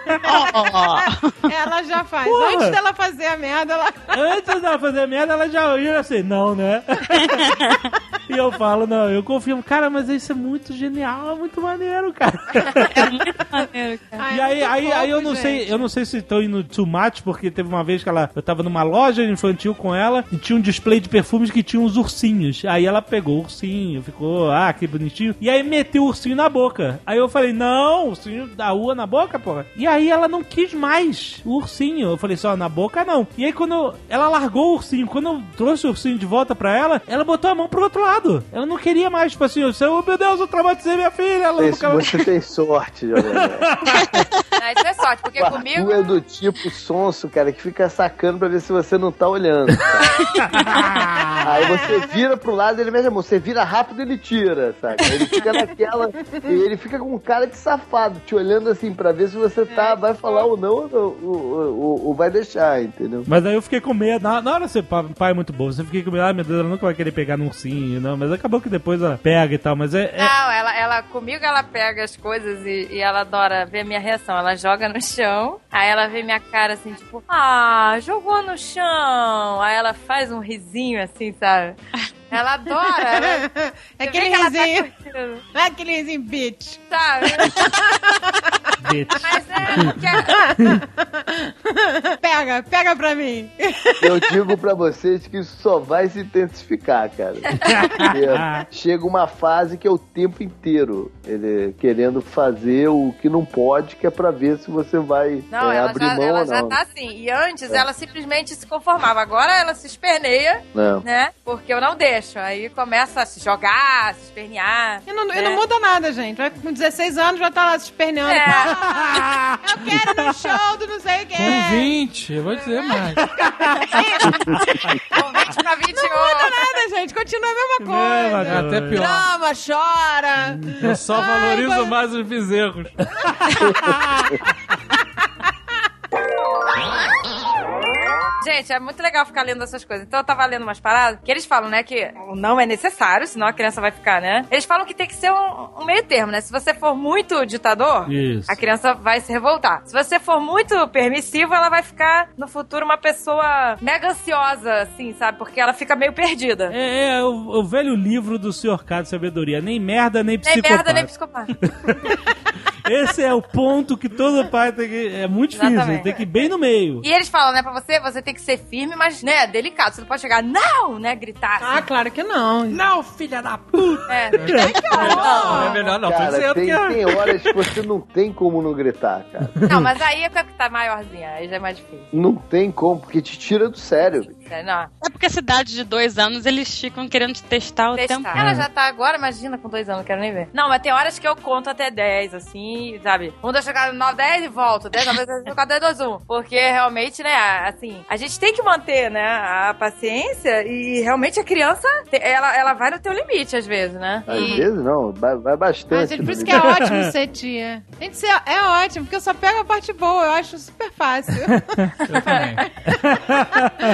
Ela já faz. Porra. Antes dela fazer a merda, ela... Antes dela fazer a merda, ela já ia assim, não, né? E eu falo, não, eu confirmo. Cara, mas isso é muito genial, é muito maneiro, cara. É muito maneiro, cara. Ai, E é aí, muito eu fofo, não sei, gente. eu não sei se estão indo too much, porque teve uma vez que eu tava numa loja infantil com ela e tinha um display de perfumes que tinha uns ursinhos. Aí ela pegou o ursinho, ficou, que bonitinho. E aí meteu o ursinho na boca. Aí eu falei, não, ursinho da rua na boca, porra. E aí ela não quis mais o ursinho. Eu falei, só na boca não. E aí quando ela largou o ursinho, quando eu trouxe o ursinho de volta pra ela botou a mão pro outro lado. Ela não queria mais, tipo assim, oh, meu Deus, eu traumatizei minha filha. Ela nunca... Você tem sorte, Jovem Nerd. Não, isso é sorte, porque O comigo... Arthur é do tipo sonso, cara, que fica sacando pra ver se você não tá olhando. Cara. Aí você vira pro lado, ele mesmo, você vira rápido e ele tira, sabe? Ele fica naquela... E ele fica com um cara de safado, te olhando assim pra ver se você vai falar ou não, ou vai deixar, entendeu? Mas aí eu fiquei com medo. Na hora você pai é muito bom. Você fiquei com medo, meu Deus, ela nunca vai querer pegar num ursinho, não. Mas acabou que depois ela pega e tal, mas Não, ela comigo ela pega as coisas e ela adora ver a minha reação. Ela joga no chão, aí ela vê minha cara assim, tipo, jogou no chão. Aí ela faz um risinho assim, sabe? Ela adora. É aquele ela risinho. tá curtindo, É aquele risinho, bitch. sabe? bitch. Mas Pega pra mim. Eu digo pra vocês que isso só vai se intensificar, cara. Porque chega uma fase que é o tempo inteiro ele querendo fazer o que não pode, que é pra ver se você vai abrir mão ela ou já não. tá assim. E antes ela simplesmente se conformava. Agora ela se esperneia, né? Porque eu não deixo. Aí começa a se jogar, se espernear. E não muda nada, gente. Vai com 16 anos, já tá lá se esperneando. Eu quero ir no show do não sei o que. Com 20, eu vou dizer mais. Com 20 pra 21. Não muda nada, gente. Continua a mesma coisa. É até pior. Drama, chora. Eu só valorizo mais os bezerros. Gente, é muito legal ficar lendo essas coisas. Então eu tava lendo umas paradas que eles falam, né, que não é necessário, senão a criança vai ficar, né? Eles falam que tem que ser um meio termo, né? Se você for muito ditador, Isso. a criança vai se revoltar. Se você for muito permissivo, ela vai ficar, no futuro, uma pessoa mega ansiosa, assim, sabe? Porque ela fica meio perdida. É o velho livro do Sr. K de Sabedoria. Nem merda, nem Nem psicopata. merda, nem psicopata. Esse é o ponto que todo pai tem que... É muito difícil, Exatamente. tem que ir bem no meio. E eles falam, né, pra você tem que ser firme, mas, né, delicado. Você não pode chegar, não, né, gritar. Assim. Claro que não. Não, filha da puta! É. Não, é melhor não. Tô Cara, dizendo tem que horas que você não tem como não gritar, cara. Não, mas aí é porque tá maiorzinha, aí já é mais difícil. Não tem como, porque te tira do sério. Não. É porque a cidade de 2 anos eles ficam querendo te testar o tempo. Ela já tá agora, imagina, com 2 anos, não quero nem ver. Não, mas tem horas que eu conto até 10, assim, sabe? Quando eu chegar no 9, 10 e volto. 10, 9, 10, 5, 4, 3, 2, 1. Porque realmente, né, assim, a gente tem que manter, né, a paciência e realmente a criança, ela vai no teu limite, às vezes, né? Às vezes não, vai bastante. Gente, por isso que é ótimo ser tia. Gente, é ótimo, porque eu só pego a parte boa. Eu acho super fácil. eu também. Eu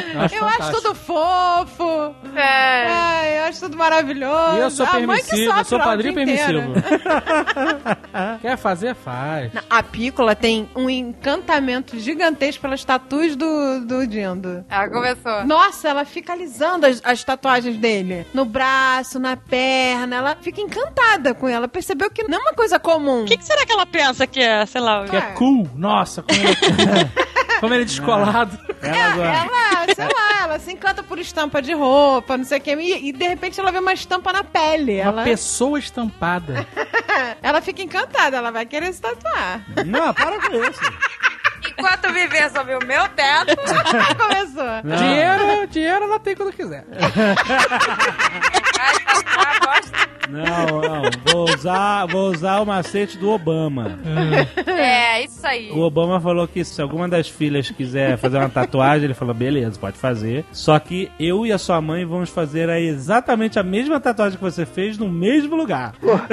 acho tudo fofo. Eu acho tudo maravilhoso. E eu sou permissivo, eu sou padrinho permissivo. Quer fazer, faz. A Piccola tem um encantamento gigantesco pelas tatuas do Dindo. Ela começou. Nossa, ela fica alisando as tatuagens dele. No braço, na perna. Ela fica encantada com ela. Percebeu que não é uma coisa comum. O que será que ela pensa que é, sei lá... Que é cool. Nossa, como ele é descolado. Ela, sei lá, ela se encanta por estampa de roupa, não sei o que. E de repente ela vê uma estampa na pele. Uma pessoa estampada. Ela fica encantada, ela vai querer se tatuar. Não, para com isso. Enquanto viver sob o meu teto... Começou. Dinheiro ela tem quando quiser. Não. Vou usar o macete do Obama. Isso aí. O Obama falou que se alguma das filhas quiser fazer uma tatuagem, ele falou, beleza, pode fazer. Só que eu e a sua mãe vamos fazer exatamente a mesma tatuagem que você fez no mesmo lugar.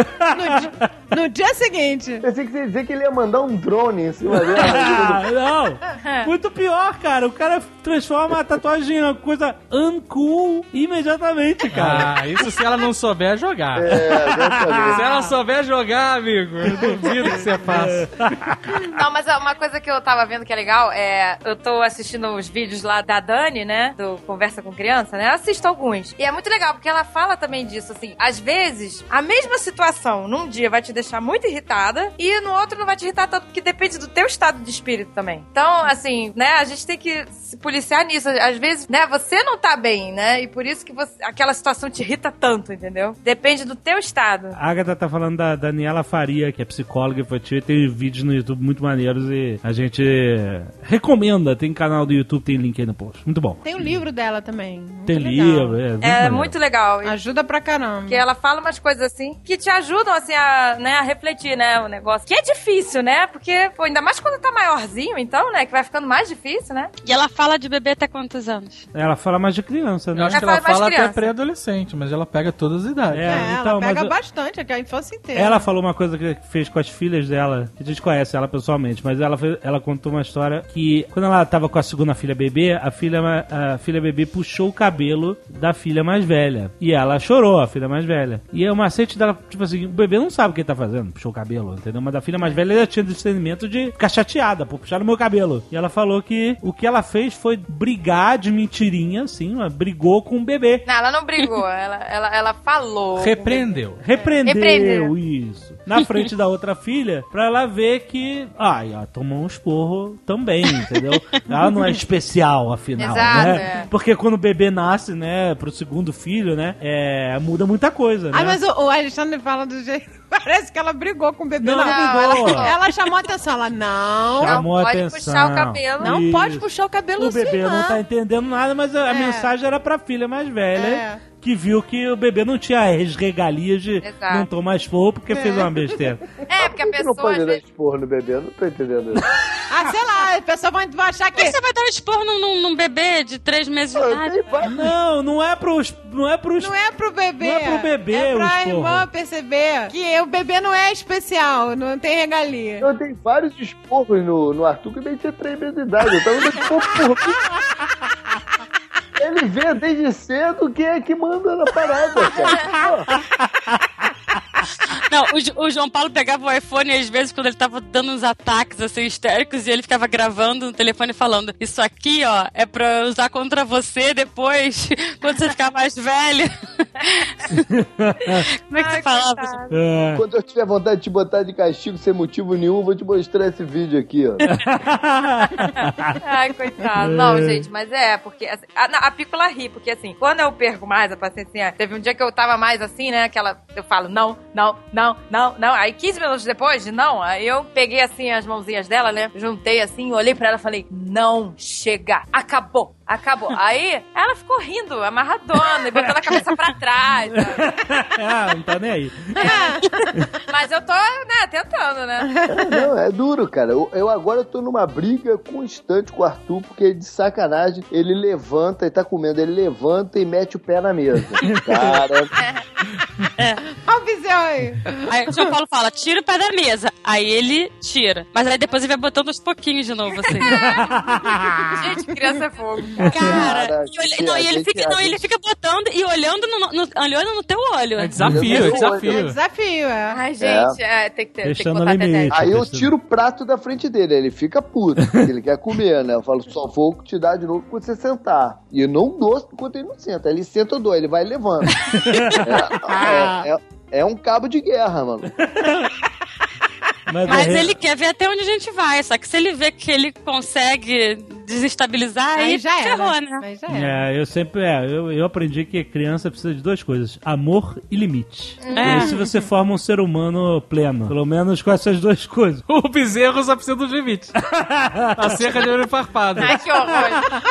No dia seguinte. Pensei que você ia dizer que ele ia mandar um drone em cima dela. Não. Muito pior, cara. O cara transforma a tatuagem em uma coisa uncool imediatamente, cara. Isso se ela não souber jogar. Se ela souber jogar, amigo, eu duvido que você faça. Não, mas uma coisa que eu tava vendo que é legal eu tô assistindo os vídeos lá da Dani, né? Do Conversa com Criança, né? Eu assisto alguns. E é muito legal, porque ela fala também disso, assim. Às vezes, a mesma situação num dia vai te deixar muito irritada e no outro não vai te irritar tanto, porque depende do teu estado de espírito também. Então, assim, né? A gente tem que se policiar nisso. Às vezes, né? Você não tá bem, né? E por isso que aquela situação te irrita tanto, entendeu? Depende do teu estado. A Agatha tá falando da Daniela Faria, que é psicóloga infantil, e tem vídeos no YouTube muito maneiros e a gente recomenda. Tem canal do YouTube, tem link aí no post. Muito bom. Tem o livro dela também. Muito tem legal. livro, muito legal. Ajuda pra caramba. Porque ela fala umas coisas assim que te ajudam, assim, a refletir, né, o negócio. Que é difícil, né? Porque, pô, ainda mais quando tá maiorzinho, então, né, que vai ficando mais difícil, né? E ela fala de bebê até quantos anos? Ela fala mais de criança, né? Eu acho que ela fala até pré-adolescente, mas ela pega todas as idades. Ela pega bastante, é que a infância inteira. Ela falou uma coisa que fez com as filhas dela, que a gente conhece ela pessoalmente, mas ela contou uma história que quando ela tava com a segunda filha bebê, a filha bebê puxou o cabelo da filha mais velha. E ela chorou, a filha mais velha. E o macete dela, tipo assim, o bebê não sabe o que ele tá fazendo, puxou o cabelo, entendeu? Mas da filha mais velha ela tinha discernimento de ficar chateada por puxar o meu cabelo. E ela falou que o que ela fez foi brigar de mentirinha, assim, ela brigou com o bebê. Não, ela não brigou, ela falou. Repreendeu, isso. Na frente da outra filha, pra ela ver que, ela tomou um esporro também, entendeu? Ela não é especial, afinal, exato, né? Porque quando o bebê nasce, né, pro segundo filho, né, muda muita coisa, né? Mas o Alexandre fala do jeito... Parece que ela brigou com o bebê. Não brigou. Ela chamou a atenção. Ela não pode puxar o cabelo. Não pode puxar o cabelo assim, o bebê não tá entendendo nada, mas a mensagem era pra filha mais velha, que viu que o bebê não tinha as regalias de não tomar esporro porque fez uma besteira. Porque a pessoa... não pode dar esporro no bebê, eu não tô entendendo isso. Sei lá, a pessoa vai achar que... Como você vai dar um esporro num bebê de 3 meses de idade? Não é pro bebê. Não é pro bebê. É pra irmã perceber que o bebê não é especial, não tem regalia. Eu tenho vários esporros no Arthur que nem tinha 3 meses de idade. Eu tava dando esporro por mim. Ele vê desde cedo quem é que manda na parada, cara. Não, o João Paulo pegava o iPhone e às vezes quando ele tava dando uns ataques assim histéricos e ele ficava gravando no telefone falando: isso aqui, ó, é pra usar contra você depois, quando você ficar mais velho. Como é que você falava? Quando eu tiver vontade de te botar de castigo sem motivo nenhum, eu vou te mostrar esse vídeo aqui, ó. Ai, coitado. Não, gente, mas porque assim, a Piccola ri, porque assim, quando eu perco mais a paciência, teve um dia que eu tava mais assim, né, eu falo, não. Aí 15 minutos depois de não, aí eu peguei assim as mãozinhas dela, né, juntei assim, olhei pra ela e falei, não, chega, acabou. Aí ela ficou rindo, amarradona, e botando a cabeça pra trás. Não tá nem aí. Mas eu tô, né, tentando, né? Não, é duro, cara. Eu agora tô numa briga constante com o Arthur, porque de sacanagem ele levanta e tá comendo, ele levanta e mete o pé na mesa. Cara. Olha o Viseu aí. Aí o João Paulo fala, tira o pé da mesa. Aí ele tira. Mas aí depois ele vai botando aos pouquinhos de novo, assim. Gente, criança é fogo. Cara, ele fica botando e olhando no teu olho. É desafio, é desafio. É desafio, Ai, gente, tem que Fechando botar o limite. até Aí eu tiro o prato da frente dele, ele fica puto, porque ele quer comer, né? Eu falo, só vou te dar de novo quando você sentar. E eu não dou enquanto ele não senta. Ele senta, eu dou, ele vai levando. É um cabo de guerra, mano. Mas ele quer ver até onde a gente vai. Só que se ele vê que ele consegue desestabilizar, aí já ferrou, né? Eu aprendi que criança precisa de duas coisas: amor e limite. E se você forma um ser humano pleno, pelo menos com essas duas coisas. O bezerro só precisa dos limites. A cerca de olho farpado. Ai, que horror.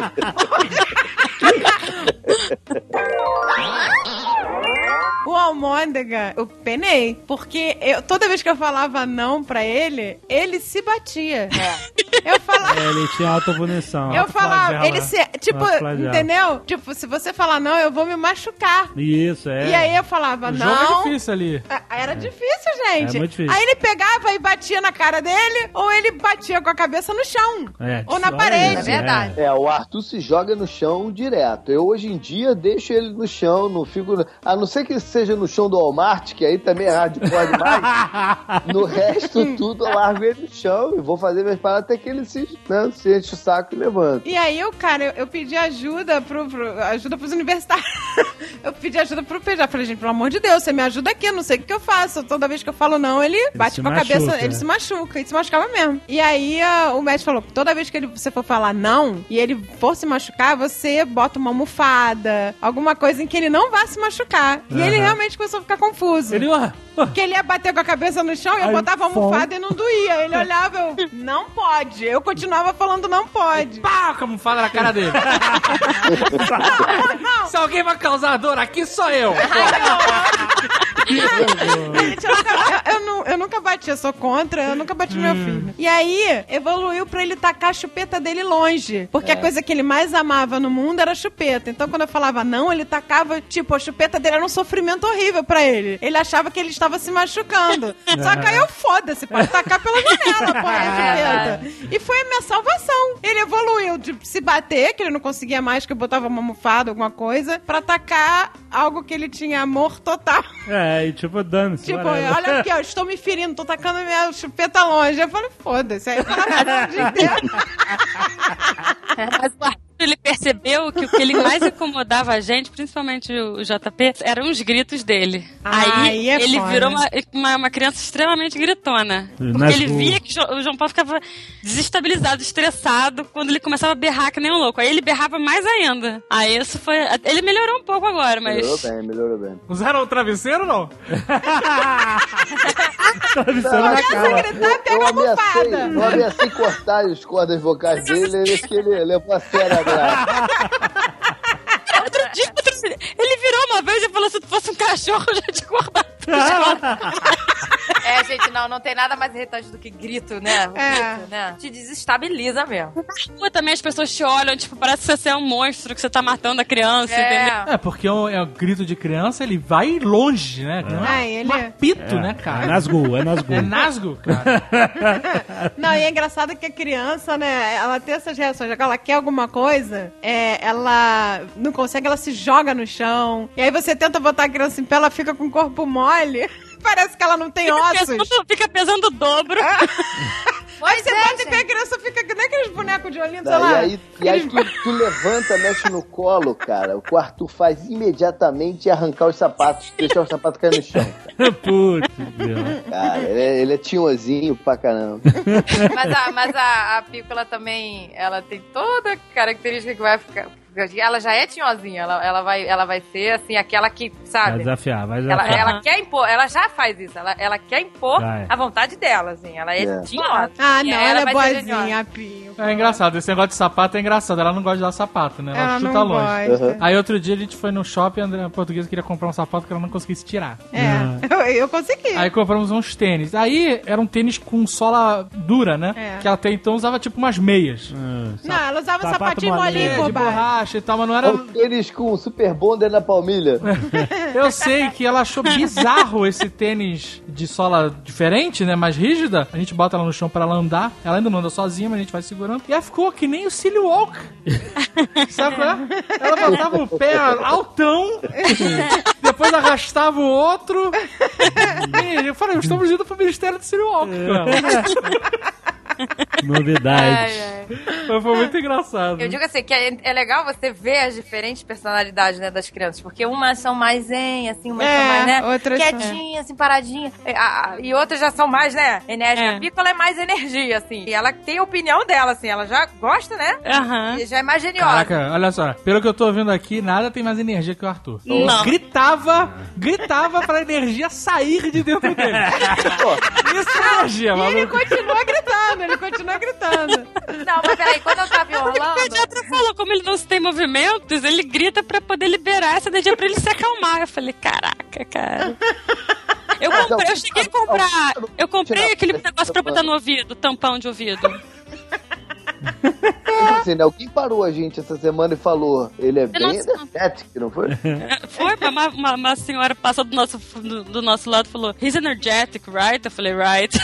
O Almôndega, eu penei. Porque toda vez que eu falava não pra ele, ele se batia. Eu falava... ele tinha autopunição. Eu falava, ele se... Tipo, entendeu? Tipo, se você falar não, eu vou me machucar. Isso, E aí eu falava não. O jogo é difícil ali. Era difícil, gente. É muito difícil. Aí ele pegava e batia na cara dele, ou ele batia com a cabeça no chão. Ou na parede. É verdade. O Arthur se joga no chão direto. Eu, hoje em dia, deixo ele no chão, não fico... A não ser que seja no chão do Walmart, que aí também é hardcore demais. No resto, tudo, eu largo ele no chão e vou fazer minhas paradas até que ele se enche o saco e levanta. E aí, eu pedi ajuda pros universitários. Eu pedi ajuda pro PJ. Falei, gente, pelo amor de Deus, você me ajuda aqui, eu não sei o que eu faço. Toda vez que eu falo não, ele bate com a cabeça, ele se machuca. Ele se machucava mesmo. E aí, o médico falou, toda vez que você for falar não, e ele for se machucar, você bota uma almofada, alguma coisa em que ele não vá se machucar. E ele realmente começou a ficar confuso. Porque ele ia bater com a cabeça no chão e eu botava a almofada e não doía. Ele olhava, não pode. Eu continuava falando, não pode. Pá, como fala na cara dele. Se alguém vai causar dor aqui, sou eu. Eu nunca bati, eu sou contra, eu nunca bati no meu filho. E aí, evoluiu pra ele tacar a chupeta dele longe. Porque a coisa que ele mais amava no mundo era a chupeta. Então, quando eu falava não, ele tacava, tipo, a chupeta dele era um sofrimento horrível pra ele. Ele achava que ele estava se machucando. Só que aí eu foda-se, pode tacar pela janela, pô, a chupeta. E foi a minha salvação. Ele evoluiu de se bater, que ele não conseguia mais, que eu botava uma almofada, alguma coisa, pra tacar algo que ele tinha amor total. E tipo, dane-se. Tipo, olha aqui, ó, estou me ferindo, tô tacando minha chupeta longe. Eu falei, foda-se. Aí eu falava o dia inteiro. Mas o Arthur, ele percebeu que o que ele mais incomodava a gente, principalmente o JP, eram os gritos dele. Aí ele virou uma criança extremamente gritona. Porque ele via que o João Paulo ficava desestabilizado, estressado, quando ele começava a berrar que nem um louco. Aí ele berrava mais ainda. Aí isso foi... Ele melhorou um pouco agora, mas... Melhorou bem. Usaram o travesseiro ou não? Travesseiro na cara. Eu ameacei cortar as cordas vocais dele, ele levou a sério agora. Outro dia, ele virou uma vez e falou, se tu fosse um cachorro, eu já te cortava. Gente, não tem nada mais irritante do que grito, né? Grito, né? Te desestabiliza mesmo. Na rua também as pessoas te olham, tipo, parece que você é um monstro, que você tá matando a criança, entendeu? Porque é um grito de criança, ele vai longe, né? Ele um apito, né, cara? É nasgo. É nasgo, cara. Não, e é engraçado que a criança, né, ela tem essas reações, já que ela quer alguma coisa, ela não consegue, ela se joga no chão, e aí você tenta botar a criança em pé, ela fica com o corpo mole. Parece que ela não tem ossos. Fica pesando o dobro. Aí você bate e a criança fica que nem aqueles bonecos de olhinho, sei lá. E aí tu levanta, mexe no colo, cara. O que o Arthur faz imediatamente é arrancar os sapatos, deixar os sapatos cair no chão. Putz, Deus. Cara, ele é tinhozinho pra caramba. Mas a Pícola também, ela tem toda a característica que vai ficar... Ela já é tinhosinha, ela vai ser assim, aquela que, sabe? Vai desafiar. Ela quer impor, ela já faz isso, ela quer impor a vontade dela, assim, ela é tinhosa. Não, ela é boazinha, a Pio. É engraçado, esse negócio de sapato é engraçado, ela não gosta de dar sapato, né? Ela chuta longe. Aí outro dia a gente foi no shopping, a portuguesa queria comprar um sapato que ela não conseguisse tirar. Eu consegui. Aí compramos uns tênis. Aí era um tênis com sola dura, né? Que ela até então usava tipo umas meias. Não, ela usava sapatinho molinho por baixo. borracha e tal, mas não era... Tênis com Super Bonder na palmilha. Eu sei que ela achou bizarro esse tênis de sola diferente, né? Mais rígida. A gente bota ela no chão pra ela andar. Ela ainda não anda sozinha, mas a gente vai segurando. E ela ficou que nem o Silly Walk. Sabe qual é? Ela botava o pé altão, depois arrastava o outro. E eu falei, estamos indo pro Ministério do Silly Walk, cara. Novidade. Mas foi muito engraçado. Eu digo assim, que é legal você ver as diferentes personalidades, né, das crianças, porque umas são mais zen, assim, umas são mais, né, outras quietinhas, assim, paradinhas, e outras já são mais, né, enérgicas. A Piccola é mais energia, assim, e ela tem a opinião dela, assim, ela já gosta, né, e já é mais geniosa. Caraca, olha só, pelo que eu tô ouvindo aqui, nada tem mais energia que o Arthur. Não. Gritava pra energia sair de dentro dele. Isso é energia, maluco. Ele continua gritando. Não, mas peraí, quando eu tava em Orlando... O pediatra falou, como ele não tem movimentos, ele grita pra poder liberar essa energia pra ele se acalmar. Eu falei, caraca, cara. Eu cheguei a comprar... Eu comprei aquele negócio pra botar no ouvido, tampão de ouvido. Assim, né? Alguém parou a gente essa semana e falou, ele é bem energético, não foi? Foi, uma senhora passou do nosso lado e falou, he's energetic, right? Eu falei, right.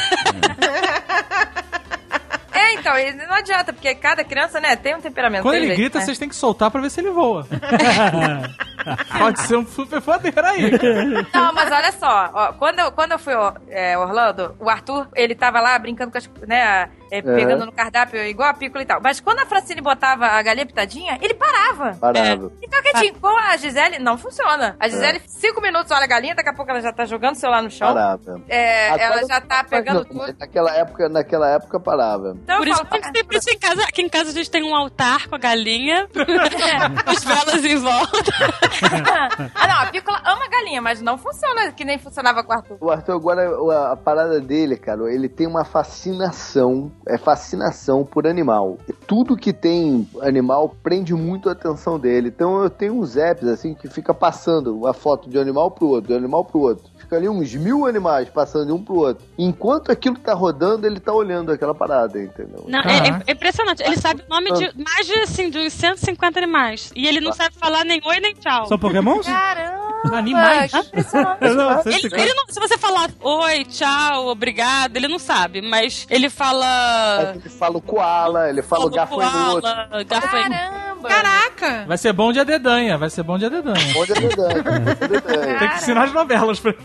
Então, não adianta, porque cada criança, né, tem um temperamento. Quando ele grita, vocês têm que soltar pra ver se ele voa. Pode ser um super poder aí. Não, mas olha só, ó, quando eu fui Orlando, o Arthur, ele tava lá brincando com as, né, pegando no cardápio igual a Piccola e tal. Mas quando a Francine botava a galinha pitadinha, ele parava. Então, quietinho, com a Gisele, não funciona. A Gisele, 5 minutos, olha a galinha, daqui a pouco ela já tá jogando o celular no chão. Parava. Ela já tá pegando tudo. Naquela época parava. Então, por isso que aqui em casa a gente tem um altar com a galinha, as velas em volta. Não, a Piccola ama galinha, mas não funciona que nem funcionava com o Arthur. O Arthur, agora, a parada dele, cara, ele tem uma fascinação por animal. Tudo que tem animal prende muito a atenção dele. Então eu tenho uns apps, assim, que fica passando a foto de um animal pro outro, de um animal pro outro. Fica ali uns 1000 animais passando de um pro outro. Enquanto aquilo tá rodando, ele tá olhando aquela parada, entendeu? Não, é impressionante. Ele sabe o nome de mais de, assim, de uns 150 animais. E ele não sabe falar nem oi, nem tchau. São pokémons? Caramba! Animais? Ele não, se você falar oi, tchau, obrigado, ele não sabe, mas ele fala... Ele fala o koala, ele fala o gafanhoto. Caramba! Caraca! Vai ser bom de adedanha, Bom de adedanha. Tem que ensinar as novelas pra...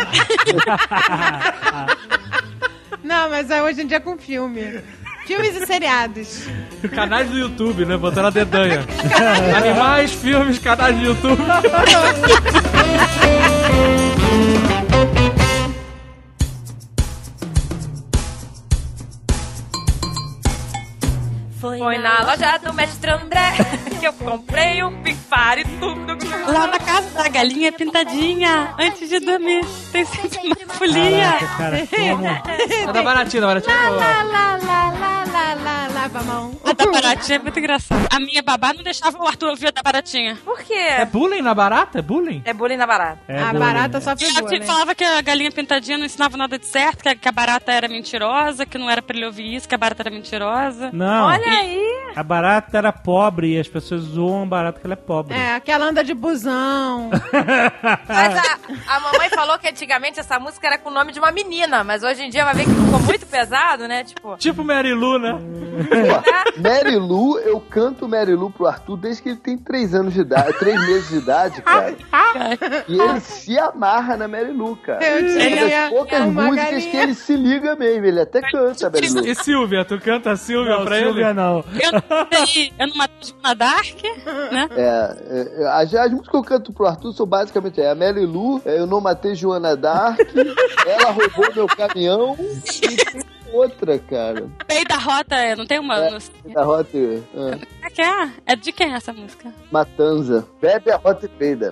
Não, mas hoje em dia é com filme. Filmes e seriados. Canais do YouTube, né? Botando a dedanha. Animais, filmes, canais do YouTube. Foi na loja do mestre André que eu comprei um pifar e tudo. Lá na casa da galinha pintadinha, antes de dormir, tem sempre uma folhinha. Cara, como... É da baratinha, Lava a mão. A da baratinha é muito engraçada. A minha babá não deixava o Arthur ouvir a da baratinha. Por quê? É bullying na barata? É bullying? É bullying na barata. A barata só Ela pegou, né? falava que a galinha pintadinha não ensinava nada de certo, que a barata era mentirosa, que não era pra ele ouvir isso, que a barata era mentirosa. Não. Olha aí. A barata era pobre e as pessoas zoam a barata porque ela é pobre. É, aquela anda de busão. Mas a mamãe falou que antigamente essa música era com o nome de uma menina, mas hoje em dia vai ver que ficou muito pesado, né? Tipo Mary Lou, né? Mary Lou, eu canto Mary Lou pro Arthur desde que ele tem 3 anos de idade, 3 meses de idade, cara. E ele se amarra na Mary Lou, cara. Ele das poucas músicas que ele se liga mesmo, ele até canta Mary Lou. E Silvia, tu canta a Silvia Não, pra Silvia ele? não. Eu não matei na Dark, né? As músicas que eu canto pro Arthur são basicamente a Mary Lou, Eu Não Matei Joana Dark, Ela Roubou Meu Caminhão e tem outra, cara. Pei da Rota, não tem uma... Da Rota. É de quem é essa música? Matanza. Bebe a Rota e peida.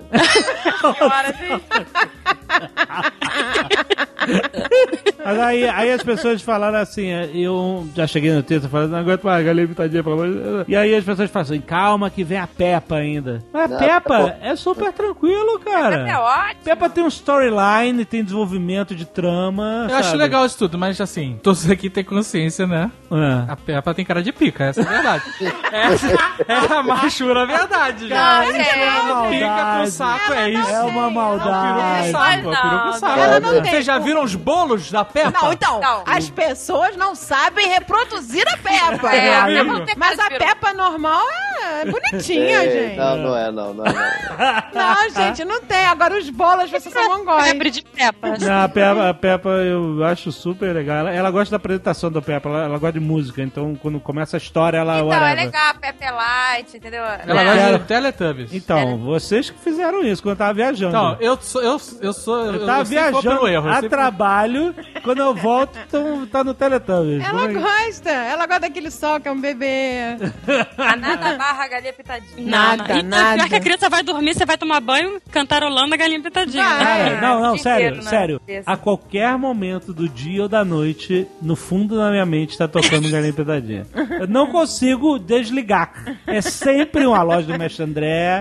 Mas aí as pessoas falaram assim, eu já cheguei no texto falando, não aguento mais, galinha pitadinha, pelo amor de Deus. E aí as pessoas falam assim, calma que vem a Peppa ainda. Mas a Peppa é super tranquilo, cara. Peppa é ótimo. Peppa tem um storyline, tem desenvolvimento de trama. Eu acho legal isso tudo, mas assim, todos aqui têm consciência, né? A Peppa tem cara de pica, essa é a verdade. Essa É a machura verdade, Cara, já. isso é uma Fica com o maldade. saco, é isso. É uma maldade. Peru com saco. Ela não tem. Vocês já viram os bolos da Peppa? Não, então, Não. as pessoas não sabem reproduzir a Peppa. É, não tem Mas a peru. Peppa normal é bonitinha, gente. Não é, não. Não, gente, não tem. Agora os bolos vocês são mongóis. Febre de Peppa. Não, a Peppa eu acho super legal. Ela gosta da apresentação da Peppa, ela gosta de música, então quando começa a história, ela... Então, whatever. é legal, Pepe Light, entendeu? Ela Quero- gosta de Teletubbies. Então, vocês que fizeram isso quando eu tava viajando. Então, eu Eu sempre vou tava viajando pelo erro. eu a sempre- trabalho, quando eu volto, tá no Teletubbies. Ela gosta. Ela gosta daquele sol que é um bebê. A nada barra galinha pitadinha. Nada, E nada. pior que a criança vai dormir, você vai tomar banho, cantarolando a galinha pitadinha. Vai. né? Não, o dia sério, inteiro, né? sério. Cabeça. A qualquer momento do dia ou da noite, no fundo da minha mente tá tocando Galinha Pitadinha. Eu não consigo desligar. É sempre uma loja do Mestre André.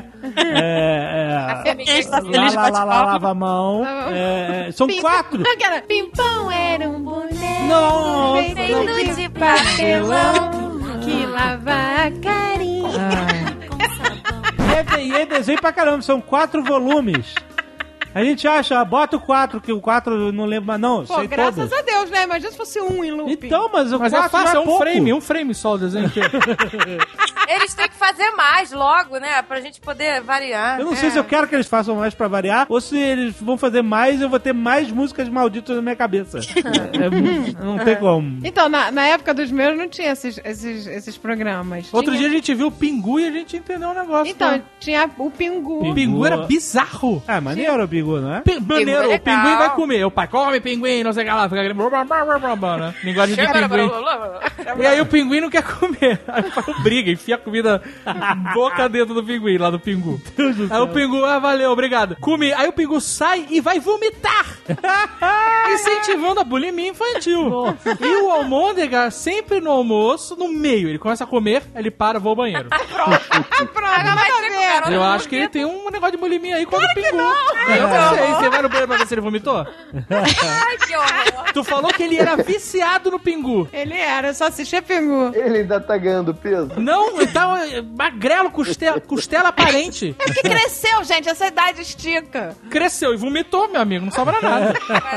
Está feliz de bate-papo. Lava a mão. São 4. Aquela, Pimpão era um boneco Nossa, feito de papelão que lava a carinha. E é desenho pra caramba, são 4 volumes. A gente acha, bota o 4, que o 4 eu não lembro mais, não. Pô, sei graças todos. a Deus, né? Imagina se fosse um em loop. Então, mas o Mas 4 é fácil, é pouco. um frame só o desenho inteiro. Eles têm que fazer mais logo, né? Pra gente poder variar. Eu não sei se eu quero que eles façam mais pra variar, ou se eles vão fazer mais, eu vou ter mais músicas malditas na minha cabeça. Não tem como. Então, na época dos meus não tinha esses programas. Outro Tinha- dia a gente viu o Pingu e a gente entendeu um negócio. Então, né? tinha o Pingu. O Pingu era bizarro. Ah, maneiro o Pingu, não é? Maneiro, é o legal. pinguim vai comer. O pai come pinguim, não sei o que lá. Fica aquele... né? Linguagem de pinguim. E aí o pinguim não quer comer. Aí o pai briga, enfia a comida boca dentro do pinguim, lá do Pingu. Aí o Pingu, valeu, obrigado. Come. Aí o Pingu sai e vai vomitar. Incentivando a bulimia infantil. E o Almôndega, sempre no almoço, no meio. Ele começa a comer, aí ele para, vou ao banheiro. Pronto, nada a ver. Eu acho que ele tem um negócio de bulimia aí com o Pingu. Eu não sei, você vai no banheiro pra ver se ele vomitou? Ai, que horror. Tu falou que ele era viciado no Pingu. Ele era, eu só assistia Pingu. Ele ainda tá ganhando peso. Não, ele tá magrelo, costela aparente. É porque cresceu, gente, essa idade estica. Cresceu e vomitou, meu amigo, não sobra nada.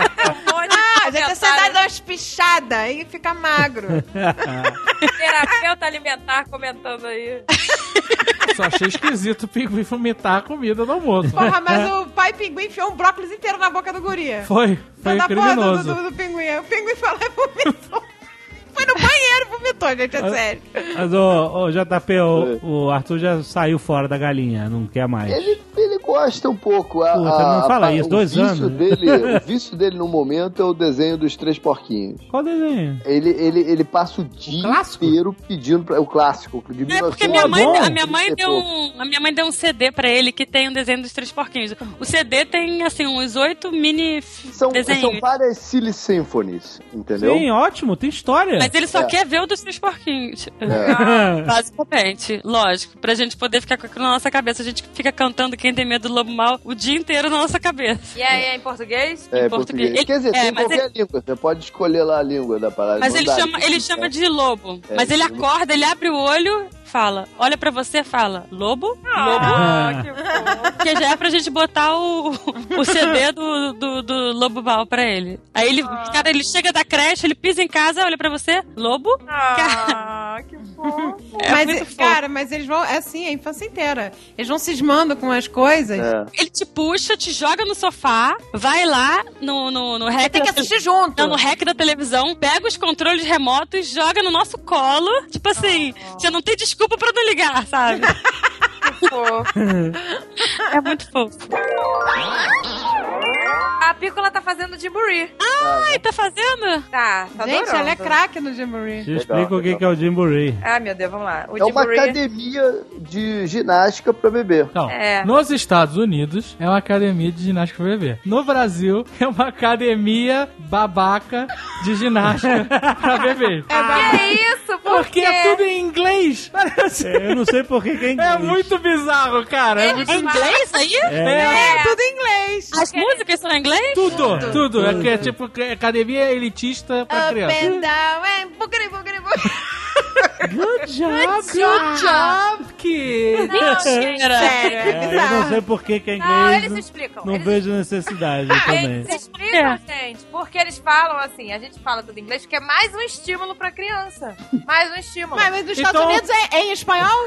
Ah, gente, essa idade dá uma espichada e fica magro. Terapeuta alimentar comentando aí. Só achei esquisito o Pinguim vomitar a comida do almoço. Porra, mas o pai pinguim enfiou um brócolis inteiro na boca do guri. Foi Da porra criminoso. do pinguim. O pinguim foi lá e vomitou. Foi no banheiro e vomitou, gente, é sério. Mas o JP, o Arthur já saiu fora da galinha, não quer mais. Ele gosta um pouco. Puta, não fala isso, 2 anos. O vício dele no momento é o desenho dos 3 porquinhos. Qual desenho? Ele passa o dia inteiro pedindo pra, o clássico de É porque 1900. a minha mãe deu um CD pra ele que tem um desenho dos 3 porquinhos. O CD tem, assim, uns 8 mini São desenhos. várias Silly Symphonies, entendeu? Sim, ótimo, tem história. Mas ele só quer ver o dos 3 porquinhos. Basicamente, lógico. Pra gente poder ficar com aquilo na nossa cabeça. A gente fica cantando Quem Tem Medo do Lobo Mal o dia inteiro na nossa cabeça. E aí, é em português? É, em português. Quer dizer, tem mas qualquer língua. Você pode escolher lá a língua da parada. Mas Não ele dá, chama de lobo. É, Mas ele sim. acorda, ele abre o olho, fala. Olha pra você, fala. Lobo? Lobo? Que bom. Que já é pra gente botar o CD do Lobo Mal pra ele. Aí ele, cara, ele chega da creche, ele pisa em casa, olha pra você. Lobo? Que bom. É muito Mas, fofo. cara, mas eles vão, é assim, a infância inteira. Eles vão cismando com as coisas. É. Ele te puxa, te joga no sofá, vai lá no rec. Tem que assistir junto. Não, no rec da televisão, pega os controles remotos, joga no nosso colo. Tipo assim, você não tem desculpa pra não ligar, sabe? É muito fofo. A Pícola tá fazendo Jamboree. Ai, tá fazendo? Tá Gente, adorando. ela é craque no Jamboree. Te explica o que é o Jamboree. Ai, meu Deus, vamos lá. O É uma Jamboree... academia de ginástica pra bebê. Então, É. nos Estados Unidos é uma academia de ginástica pra bebê. No Brasil é uma academia babaca de ginástica pra bebê. Que isso? Por Porque quê? é tudo em inglês. Parece. Eu não sei por que é inglês. É muito bizarro, cara. É muito... É inglês aí? É, tudo em inglês. As músicas são em inglês? Tudo. É, que é tipo academia elitista pra Up criança. and down and boogity, boogity, boogity. Good job, Good job, kid. Não, gente, sério. Eu não sei por que é inglês. Não, eles explicam. Não vejo necessidade também. Eles explicam, gente, porque eles falam assim, a gente fala tudo em inglês, porque é mais um estímulo pra criança. Mais um estímulo. Mas nos Estados Unidos é em espanhol?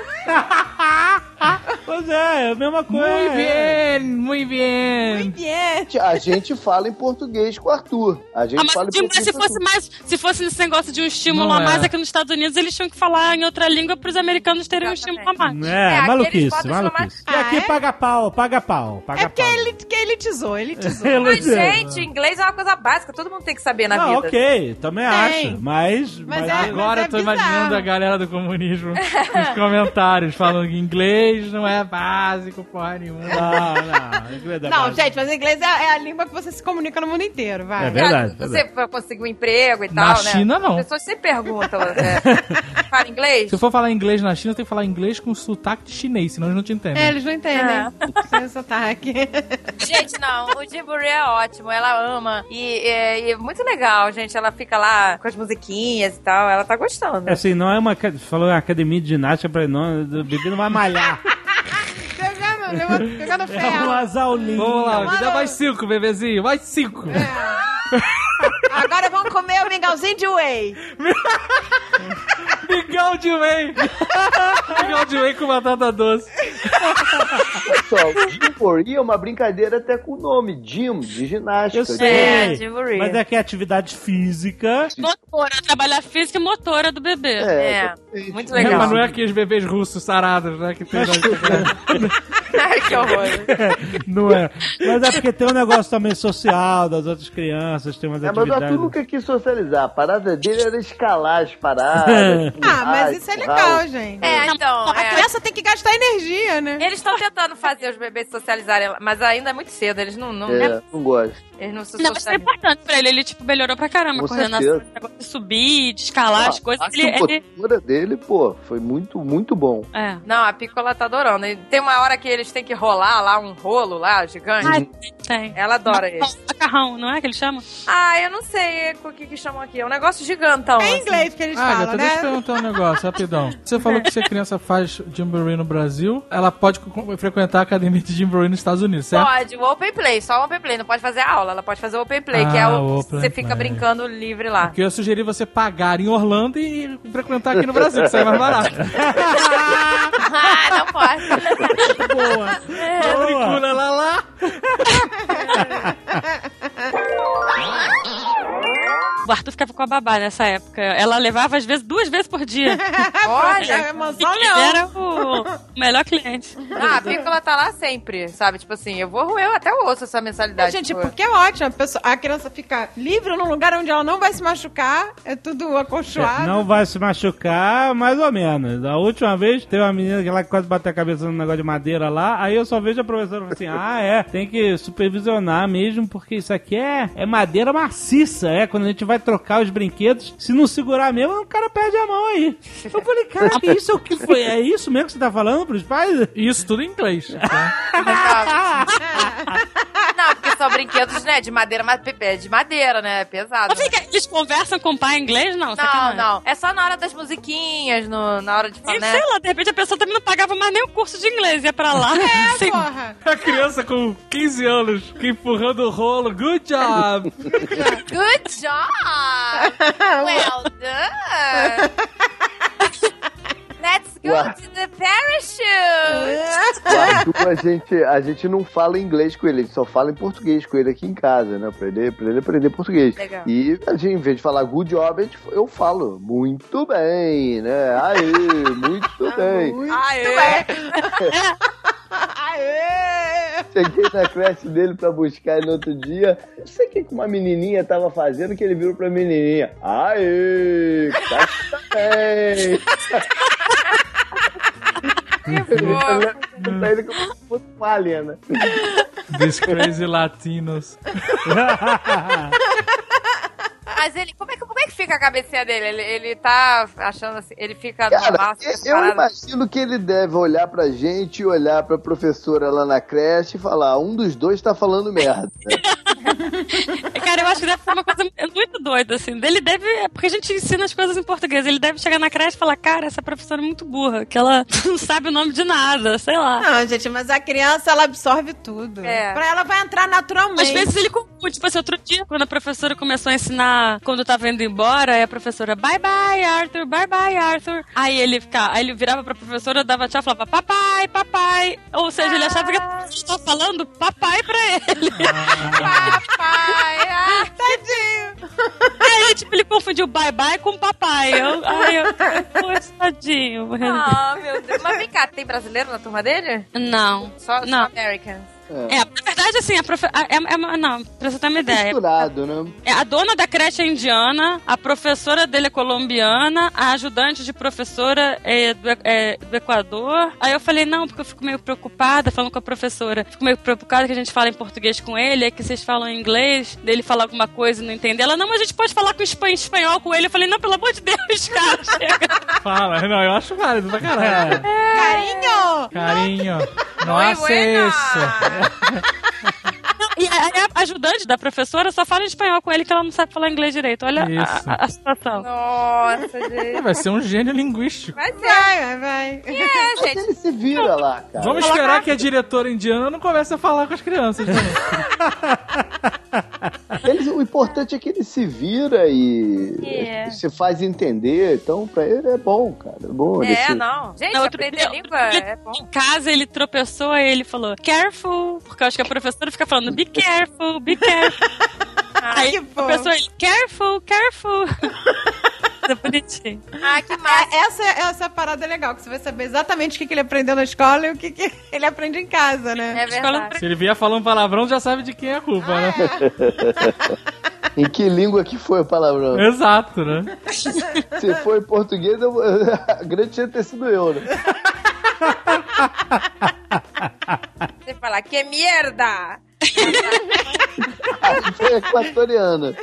Pois é a mesma coisa. Muito bem. Muito bem. A gente fala em português com o Arthur. A gente Mas fala em português se fosse esse negócio de um estímulo Não a mais é. aqui nos Estados Unidos, eles tinham que falar em outra língua pros americanos terem um estímulo a mais. É, aqui eles maluquice, botam maluquice. chamar- E aqui Ah, é? paga pau. É porque que elitizou. Mas, gente, inglês é uma coisa básica, todo mundo tem que saber na Não, vida. ok, também acho. Mas Mas é- Agora eu tô bizarro. imaginando a galera do comunismo nos comentários falando que inglês não é básico, porra nenhuma. Não, inglês é Não, básico. gente, mas inglês é a língua que você se comunica no mundo inteiro, vai. É verdade. Você vai conseguir um emprego e Na tal, né? China, não. As pessoas sempre perguntam, fala inglês? Se eu for falar inglês na China, tem que falar inglês com sotaque de chinês, senão eles não te entendem. É, eles não entendem. Sem sotaque. Gente, não, o Jamboree é ótimo, ela ama. E é muito legal, gente. Ela fica lá com as musiquinhas e tal, ela tá gostando. É assim, não é uma... Falou academia de ginástica pra não... O bebê não vai malhar. Pegando É ferro. umas aulinhas. Vamos lá, me dá mais 5, bebezinho, mais 5. Agora vamos comer o mingauzinho de whey. Mingau de whey. Mingau de whey com batata doce. Pessoal, o Jamboree é uma brincadeira até com o nome, Gym, de ginástica. Eu sei, Jamboree. mas é que é atividade física. Motora, trabalhar física e motora do bebê. exatamente. Muito É, legal. mas não é aqueles bebês russos sarados, né? Que tem Ai, que horror. Não é. Mas é porque tem um negócio também social das outras crianças, tem umas Mas o atividades. Arthur nunca quis socializar. A parada dele era escalar as paradas. Ah, mas isso é legal, gente. Então, A criança tem que gastar energia, né? eles estão tentando fazer os bebês socializarem, mas ainda é muito cedo, eles não Não gosto. eles não se Não, mas foi socializam. importante pra ele. Ele, tipo, melhorou pra caramba. Com Coordenação, certeza. negócio de subir, de escalar as coisas. A motora dele, pô, foi muito, muito bom. É. Não, a Piccola tá adorando. E tem uma hora que eles têm que rolar lá, um rolo lá, gigante. Ah, tem. Ela adora ele. Macarrão, não é que ele chama? Ah, eu não sei o que chamam aqui. É um negócio gigantão. É em assim. inglês que eles Ah, falam, Gata, deixa eu né? perguntar um negócio, rapidão. Você falou que se a criança faz Jamboree no Brasil, ela pode frequentar a academia de Jamboree nos Estados Unidos, certo? Pode, o Open Play, só o Open Play. Não pode fazer a aula, ela pode fazer o Open Play, que é Ah, o o que Open você fica Play. brincando livre lá. Porque eu sugeri você pagar em Orlando e frequentar aqui no Brasil, que sai mais barato. Ah, não pode. Boa. Tricuna lá. O Arthur ficava com a babá nessa época. Ela levava, às vezes, 2 vezes por dia. Olha, É emoção, Ele não. era o melhor cliente. Ah, a Piccola tá lá sempre, sabe? Tipo assim, eu até ouço essa mensalidade. Gente, tipo, porque é ótimo. A criança fica livre num lugar onde ela não vai se machucar. É tudo acolchoado. Não vai se machucar, mais ou menos. A última vez, teve uma menina que ela quase bateu a cabeça num negócio de madeira lá, aí eu só vejo a professora assim, tem que supervisionar mesmo, porque isso aqui é madeira maciça, quando a gente vai trocar os brinquedos, se não segurar mesmo, o cara perde a mão aí. Eu falei, cara, isso é o que foi? É isso mesmo que você tá falando pros pais? Isso tudo em inglês. Não, porque são brinquedos, né, de madeira, mas de madeira, né? É pesado. Mas fica, eles conversam com o pai em inglês? Não, Não. É só na hora das musiquinhas, na hora de falar, E né? sei lá, de repente a pessoa também não pagava mais nem o curso de inglês, ia pra lá. Sem- Porra. A criança com 15 anos que empurrando o rolo, good job! Good job! Well done! Let's go Ué. to the parachute! O Arthur, a gente não fala inglês com ele, a gente só fala em português com ele aqui em casa, né? Pra ele aprender português. Legal. E a gente, em vez de falar good job, eu falo muito bem, né? Aê, muito bem. Aê! Aê! Cheguei na creche dele pra buscar ele no outro dia. Não sei o que uma menininha tava fazendo, que ele virou pra menininha. Aê, tá bem. Pra ele como se fosse uma alien. These crazy Latinos. Mas ele, como é que fica a cabecinha dele? Ele tá achando assim, ele fica Cara, normal, eu separado. imagino que ele deve olhar pra gente, olhar pra professora lá na creche e falar, um dos dois tá falando merda. Né? Cara, eu acho que deve ser uma coisa muito doida, assim. Ele deve... Porque a gente ensina as coisas em português. Ele deve chegar na creche e falar, cara, essa professora é muito burra, que ela não sabe o nome de nada, sei lá. Não, gente, mas a criança, ela absorve tudo. Pra ela vai entrar naturalmente. Às vezes ele confunde. Tipo assim, outro dia, quando a professora começou a ensinar, quando tava indo embora, aí a professora, bye bye, Arthur, bye bye, Arthur. Aí ele virava pra professora, dava tchau, falava, papai, papai. Ou seja, ele achava que a professora estava falando papai pra ele. Papai, tadinho. Aí, tipo, ele confundiu bye bye com papai. Poxa, tadinho. Ah, meu Deus. Mas vem cá, tem brasileiro na turma dele? Não. Só Americans. Na verdade, assim, não, pra você ter uma ideia. Misturado, né? A dona da creche é indiana, a professora dele é colombiana, a ajudante de professora é do Equador. Aí eu falei, não, porque eu fico meio preocupada falando com a professora. Fico meio preocupada que a gente fala em português com ele, é que vocês falam em inglês, dele falar alguma coisa e não entender. Ela, não, mas a gente pode falar com espanhol com ele. Eu falei, não, pelo amor de Deus, cara, chega. Fala, não, eu acho válido pra caralho. Carinho. Nossa, isso. E a ajudante da professora só fala em espanhol com ele, que ela não sabe falar inglês direito. Olha a situação. Nossa, gente. Vai ser um gênio linguístico. Vai ser. Vai. Gente. Ele se vira lá, cara. Vamos esperar que a diretora indiana não comece a falar com as crianças. O importante é que ele se vira e se faz entender. Então, pra ele é bom, cara. É bom. Não. Gente, aprender língua é bom. Em casa, ele tropeçou e ele falou, careful, porque eu acho que a professora fica falando, be careful, be careful. Aí a professora, careful. É bonitinho. Que massa. Essa parada é legal, que você vai saber exatamente o que ele aprendeu na escola e o que ele aprende em casa, né? É verdade. Se ele vier falando palavrão, já sabe de quem é a culpa, né? Em que língua que foi o palavrão? Exato, né? Se foi em português, a grande chance de ter sido eu, né? Você fala, que merda! Aí foi equatoriana.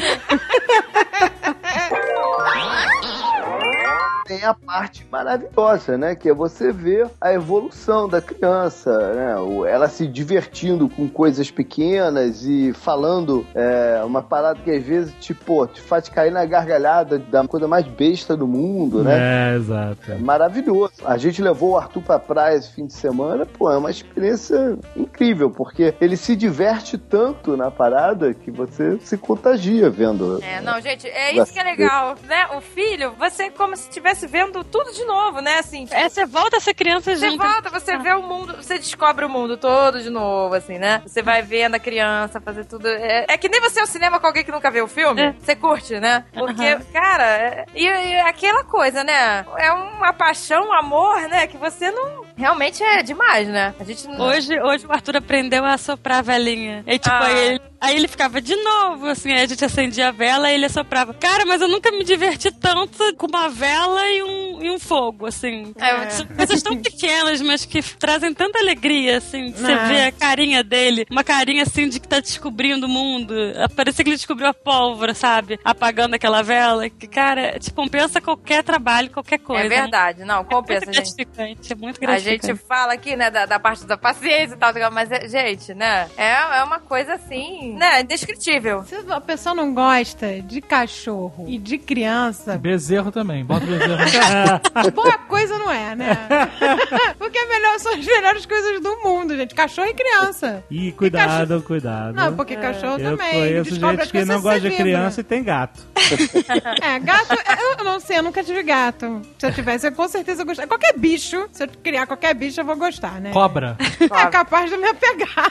Tem a parte maravilhosa, né? Que é você ver a evolução da criança, né? Ela se divertindo com coisas pequenas e falando uma parada que às vezes te faz cair na gargalhada da coisa mais besta do mundo, né? Exato. É maravilhoso. A gente levou o Arthur pra praia esse fim de semana, é uma experiência incrível, porque ele se diverte tanto na parada que você se contagia vendo. Não, gente, é isso que é legal, né? O filho, você como se estivesse vendo tudo de novo, né? Assim, você volta a ser criança junto. Você vê o mundo, você descobre o mundo todo de novo, assim, né? Você vai vendo a criança fazer tudo. É que nem você ao cinema com alguém que nunca viu o filme, você curte, né? Porque, cara, e aquela coisa, né? É uma paixão, um amor, né? Que você não... Realmente é demais, né? A gente não... Hoje o Arthur aprendeu a soprar a velinha. E tipo, aí ele ficava de novo, assim, aí a gente acendia a vela e ele assoprava. Cara, mas eu nunca me diverti tanto com uma vela e um fogo, assim. São coisas tão pequenas, mas que trazem tanta alegria, assim, de você ver a carinha dele, uma carinha, assim, de que tá descobrindo o mundo. Parecia que ele descobriu a pólvora, sabe? Apagando aquela vela, que, cara, te compensa qualquer trabalho, qualquer coisa. É verdade, né? Não, compensa, gente. É muito gratificante. A gente fala aqui, né, da parte da paciência e tal, mas, gente, né, é uma coisa assim, né, indescritível. Se a pessoa não gosta de cachorro e de criança... Bezerro também, bota o bezerro. Boa coisa não é, né? Porque são as melhores coisas do mundo, gente. Cachorro e criança. Ih, cuidado. Não, porque cachorro eu também. Conheço gente que não gosta de criança e tem gato. Gato, eu não sei, eu nunca tive gato. Se eu tivesse, eu com certeza eu gostaria. Qualquer bicho, se eu criar qualquer bicho, eu vou gostar, né? Cobra. É capaz de me apegar.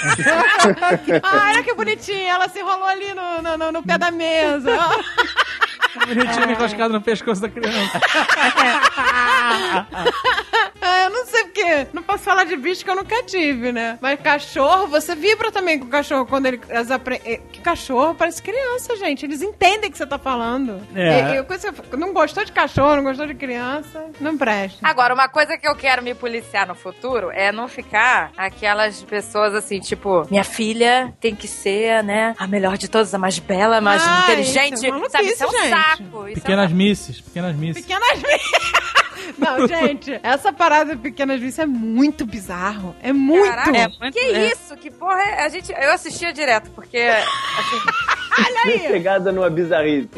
Olha que bonitinha, ela se enrolou ali no pé da mesa. Bonitinho encoscado no pescoço da criança. Eu não sei porque. Não posso falar de bicho que eu nunca tive, né? Mas cachorro, você vibra também com o cachorro quando ele. Que cachorro parece criança, gente. Eles entendem o que você tá falando. Não gostou de cachorro, não gostou de criança, não presta. Agora, uma coisa que eu quero me policiar no futuro é não ficar aquelas pessoas assim, tipo, minha filha tem que ser, né, a melhor de todas, a mais bela, a mais inteligente. Isso, sabe? Isso é um saco. Pequenas misses. Não, gente, essa parada de Pequenas Vícios é muito bizarro. É muito. Caraca, isso? Que porra é? Eu assistia direto, porque, assim... Olha aí. Pegada numa bizarrice.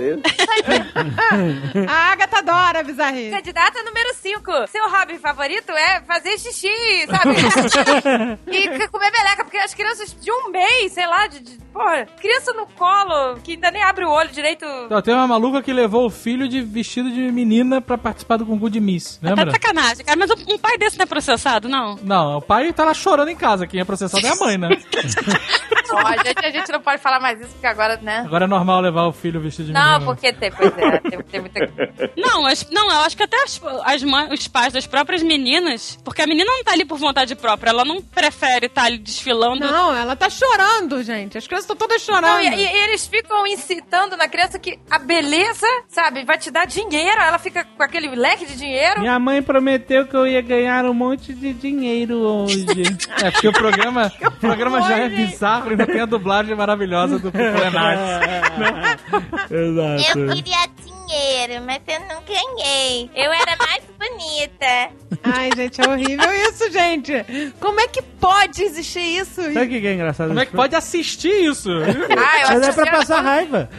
A Agatha adora bizarrice. Candidata número 5. Seu hobby favorito é fazer xixi, sabe? E comer meleca, porque as crianças de um mês, sei lá, porra, criança no colo, que ainda nem abre o olho direito. Então, tem uma maluca que levou o filho de vestido de menina pra participar do concurso de Miss, lembra? Tá sacanagem, cara, mas um pai desse não é processado, não? Não, o pai tá lá chorando em casa, quem é processado é a mãe, né? Ó, a gente não pode falar mais isso, porque agora, né? Agora é normal levar o filho vestido de menina. Não, porque tem muita... Não, eu acho que até os pais das próprias meninas, porque a menina não tá ali por vontade própria, ela não prefere estar ali desfilando. Não, ela tá chorando, gente. As crianças estão todas chorando. Não, e eles ficam incitando na criança que a beleza, sabe, vai te dar dinheiro, ela fica com aquele leque de dinheiro. Minha mãe prometeu que eu ia ganhar um monte de dinheiro hoje. É, porque o programa já é bizarro e não tem a dublagem maravilhosa do Plenário. Exato. Eu queria dinheiro, mas eu não ganhei. Eu era mais bonita. Ai, gente, é horrível isso, gente. Como é que pode existir isso? Sabe o que é engraçado? Como é que pode assistir isso? Mas é pra passar raiva.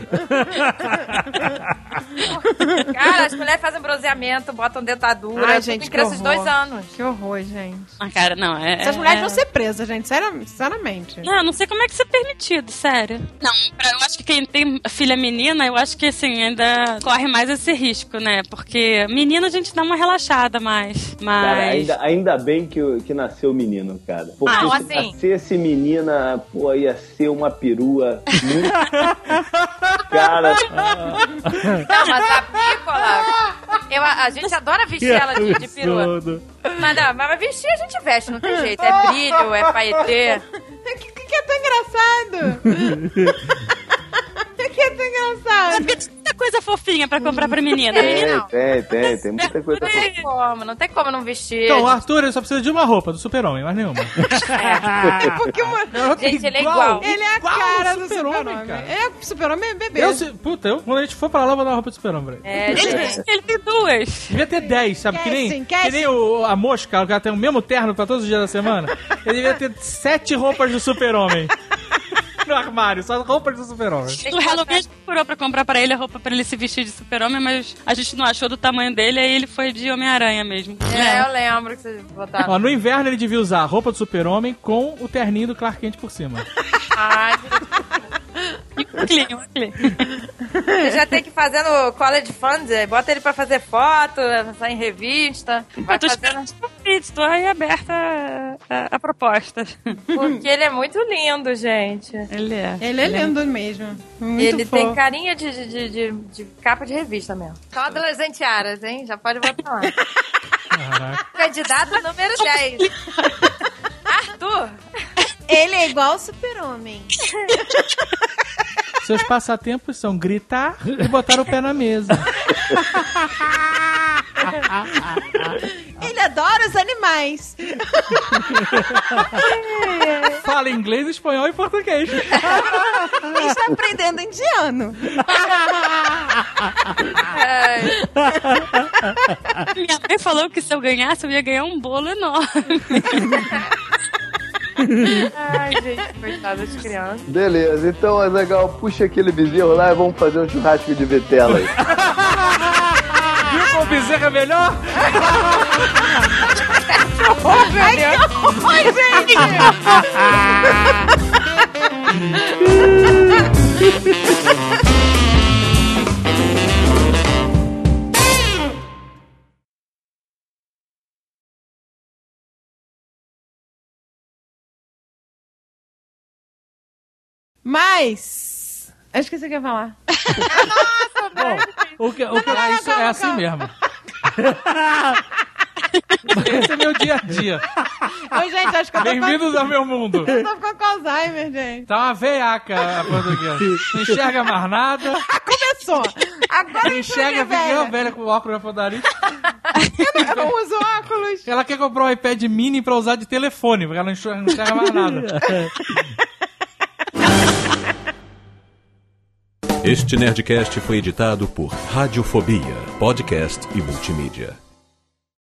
Cara, as mulheres fazem bronzeamento, botam dentadura. Ai, gente, tem crianças de 2 anos. Que horror, gente. Ah, cara, não, essas mulheres vão ser presas, gente, sinceramente. Não sei como é que isso é permitido, sério. Não, eu acho que quem tem filha menina, eu acho que, assim, ainda corre mais esse risco, né? Porque menina a gente dá uma relaxada mais. Cara, ainda bem que nasceu menino, cara. Porque se assim... nascesse menina, pô, ia ser uma perua muito... Cara... Não, mas a Pícola, a gente adora vestir ela de perua. Mas vestir a gente veste, não tem jeito. É brilho, é paetê. Que é tão engraçado? Que é tão engraçado? É porque tem muita coisa fofinha pra comprar pra menina. Tem muita coisa fofinha. Não tem como não vestir. Então, o Arthur ele só precisa de uma roupa do Super-Homem, mais nenhuma. Porque gente, ele é igual. Ele é a cara do Super-Homem, cara. O Super-Homem é bebê. Quando a gente for pra lá, eu vou dar uma roupa do Super-Homem. Ele tem 2. Devia ter 10, sabe? Que nem a mosca, o cara tem o mesmo terno pra todos os dias da semana. Ele devia ter 7 roupas do Super-Homem. No armário, só roupas do Super-Homem. O Halloween procurou pra comprar pra ele a roupa pra ele se vestir de Super-Homem, mas a gente não achou do tamanho dele, aí ele foi de Homem-Aranha mesmo. Eu lembro que vocês botaram. Ó, no inverno ele devia usar a roupa do Super-Homem com o terninho do Clark Kent por cima. Ai, Você já tem que fazer no College Fund, bota ele pra fazer foto, sair em revista. Vai Tô aí aberta a proposta. Porque ele é muito lindo, gente. Ele é. Ele é lindo mesmo. Muito ele fofo. tem carinha de capa de revista mesmo. Só adolescente Aras, hein? Já pode botar lá. Caraca. Candidato número 10. Arthur. Ele é igual o Super-Homem. Seus passatempos são gritar e botar o pé na mesa. Ele adora os animais. Fala inglês, espanhol e português. Está aprendendo indiano. Minha mãe falou que se eu ganhasse, eu ia ganhar um bolo enorme. Ai, gente, coitada de criança. Beleza, então, Azaghal, puxa aquele bezerro lá e vamos fazer um churrasco de vitela aí. Viu como o bezerro é melhor? Ai, que horror, gente! Mas... Acho que você quer falar. Bom, isso é assim mesmo. Esse é meu dia a dia. Oi, gente, acho que eu tô Bem-vindos ao meu mundo. Eu tô ficando com Alzheimer, gente. Tá uma veiaca a portuguesa. Não enxerga mais nada. Começou. Agora não enxerga, fica velha com óculos na padaria. Eu não uso óculos. Ela quer comprar um iPad mini pra usar de telefone, porque ela não enxerga mais nada. Este Nerdcast foi editado por Radiofobia, podcast e multimídia.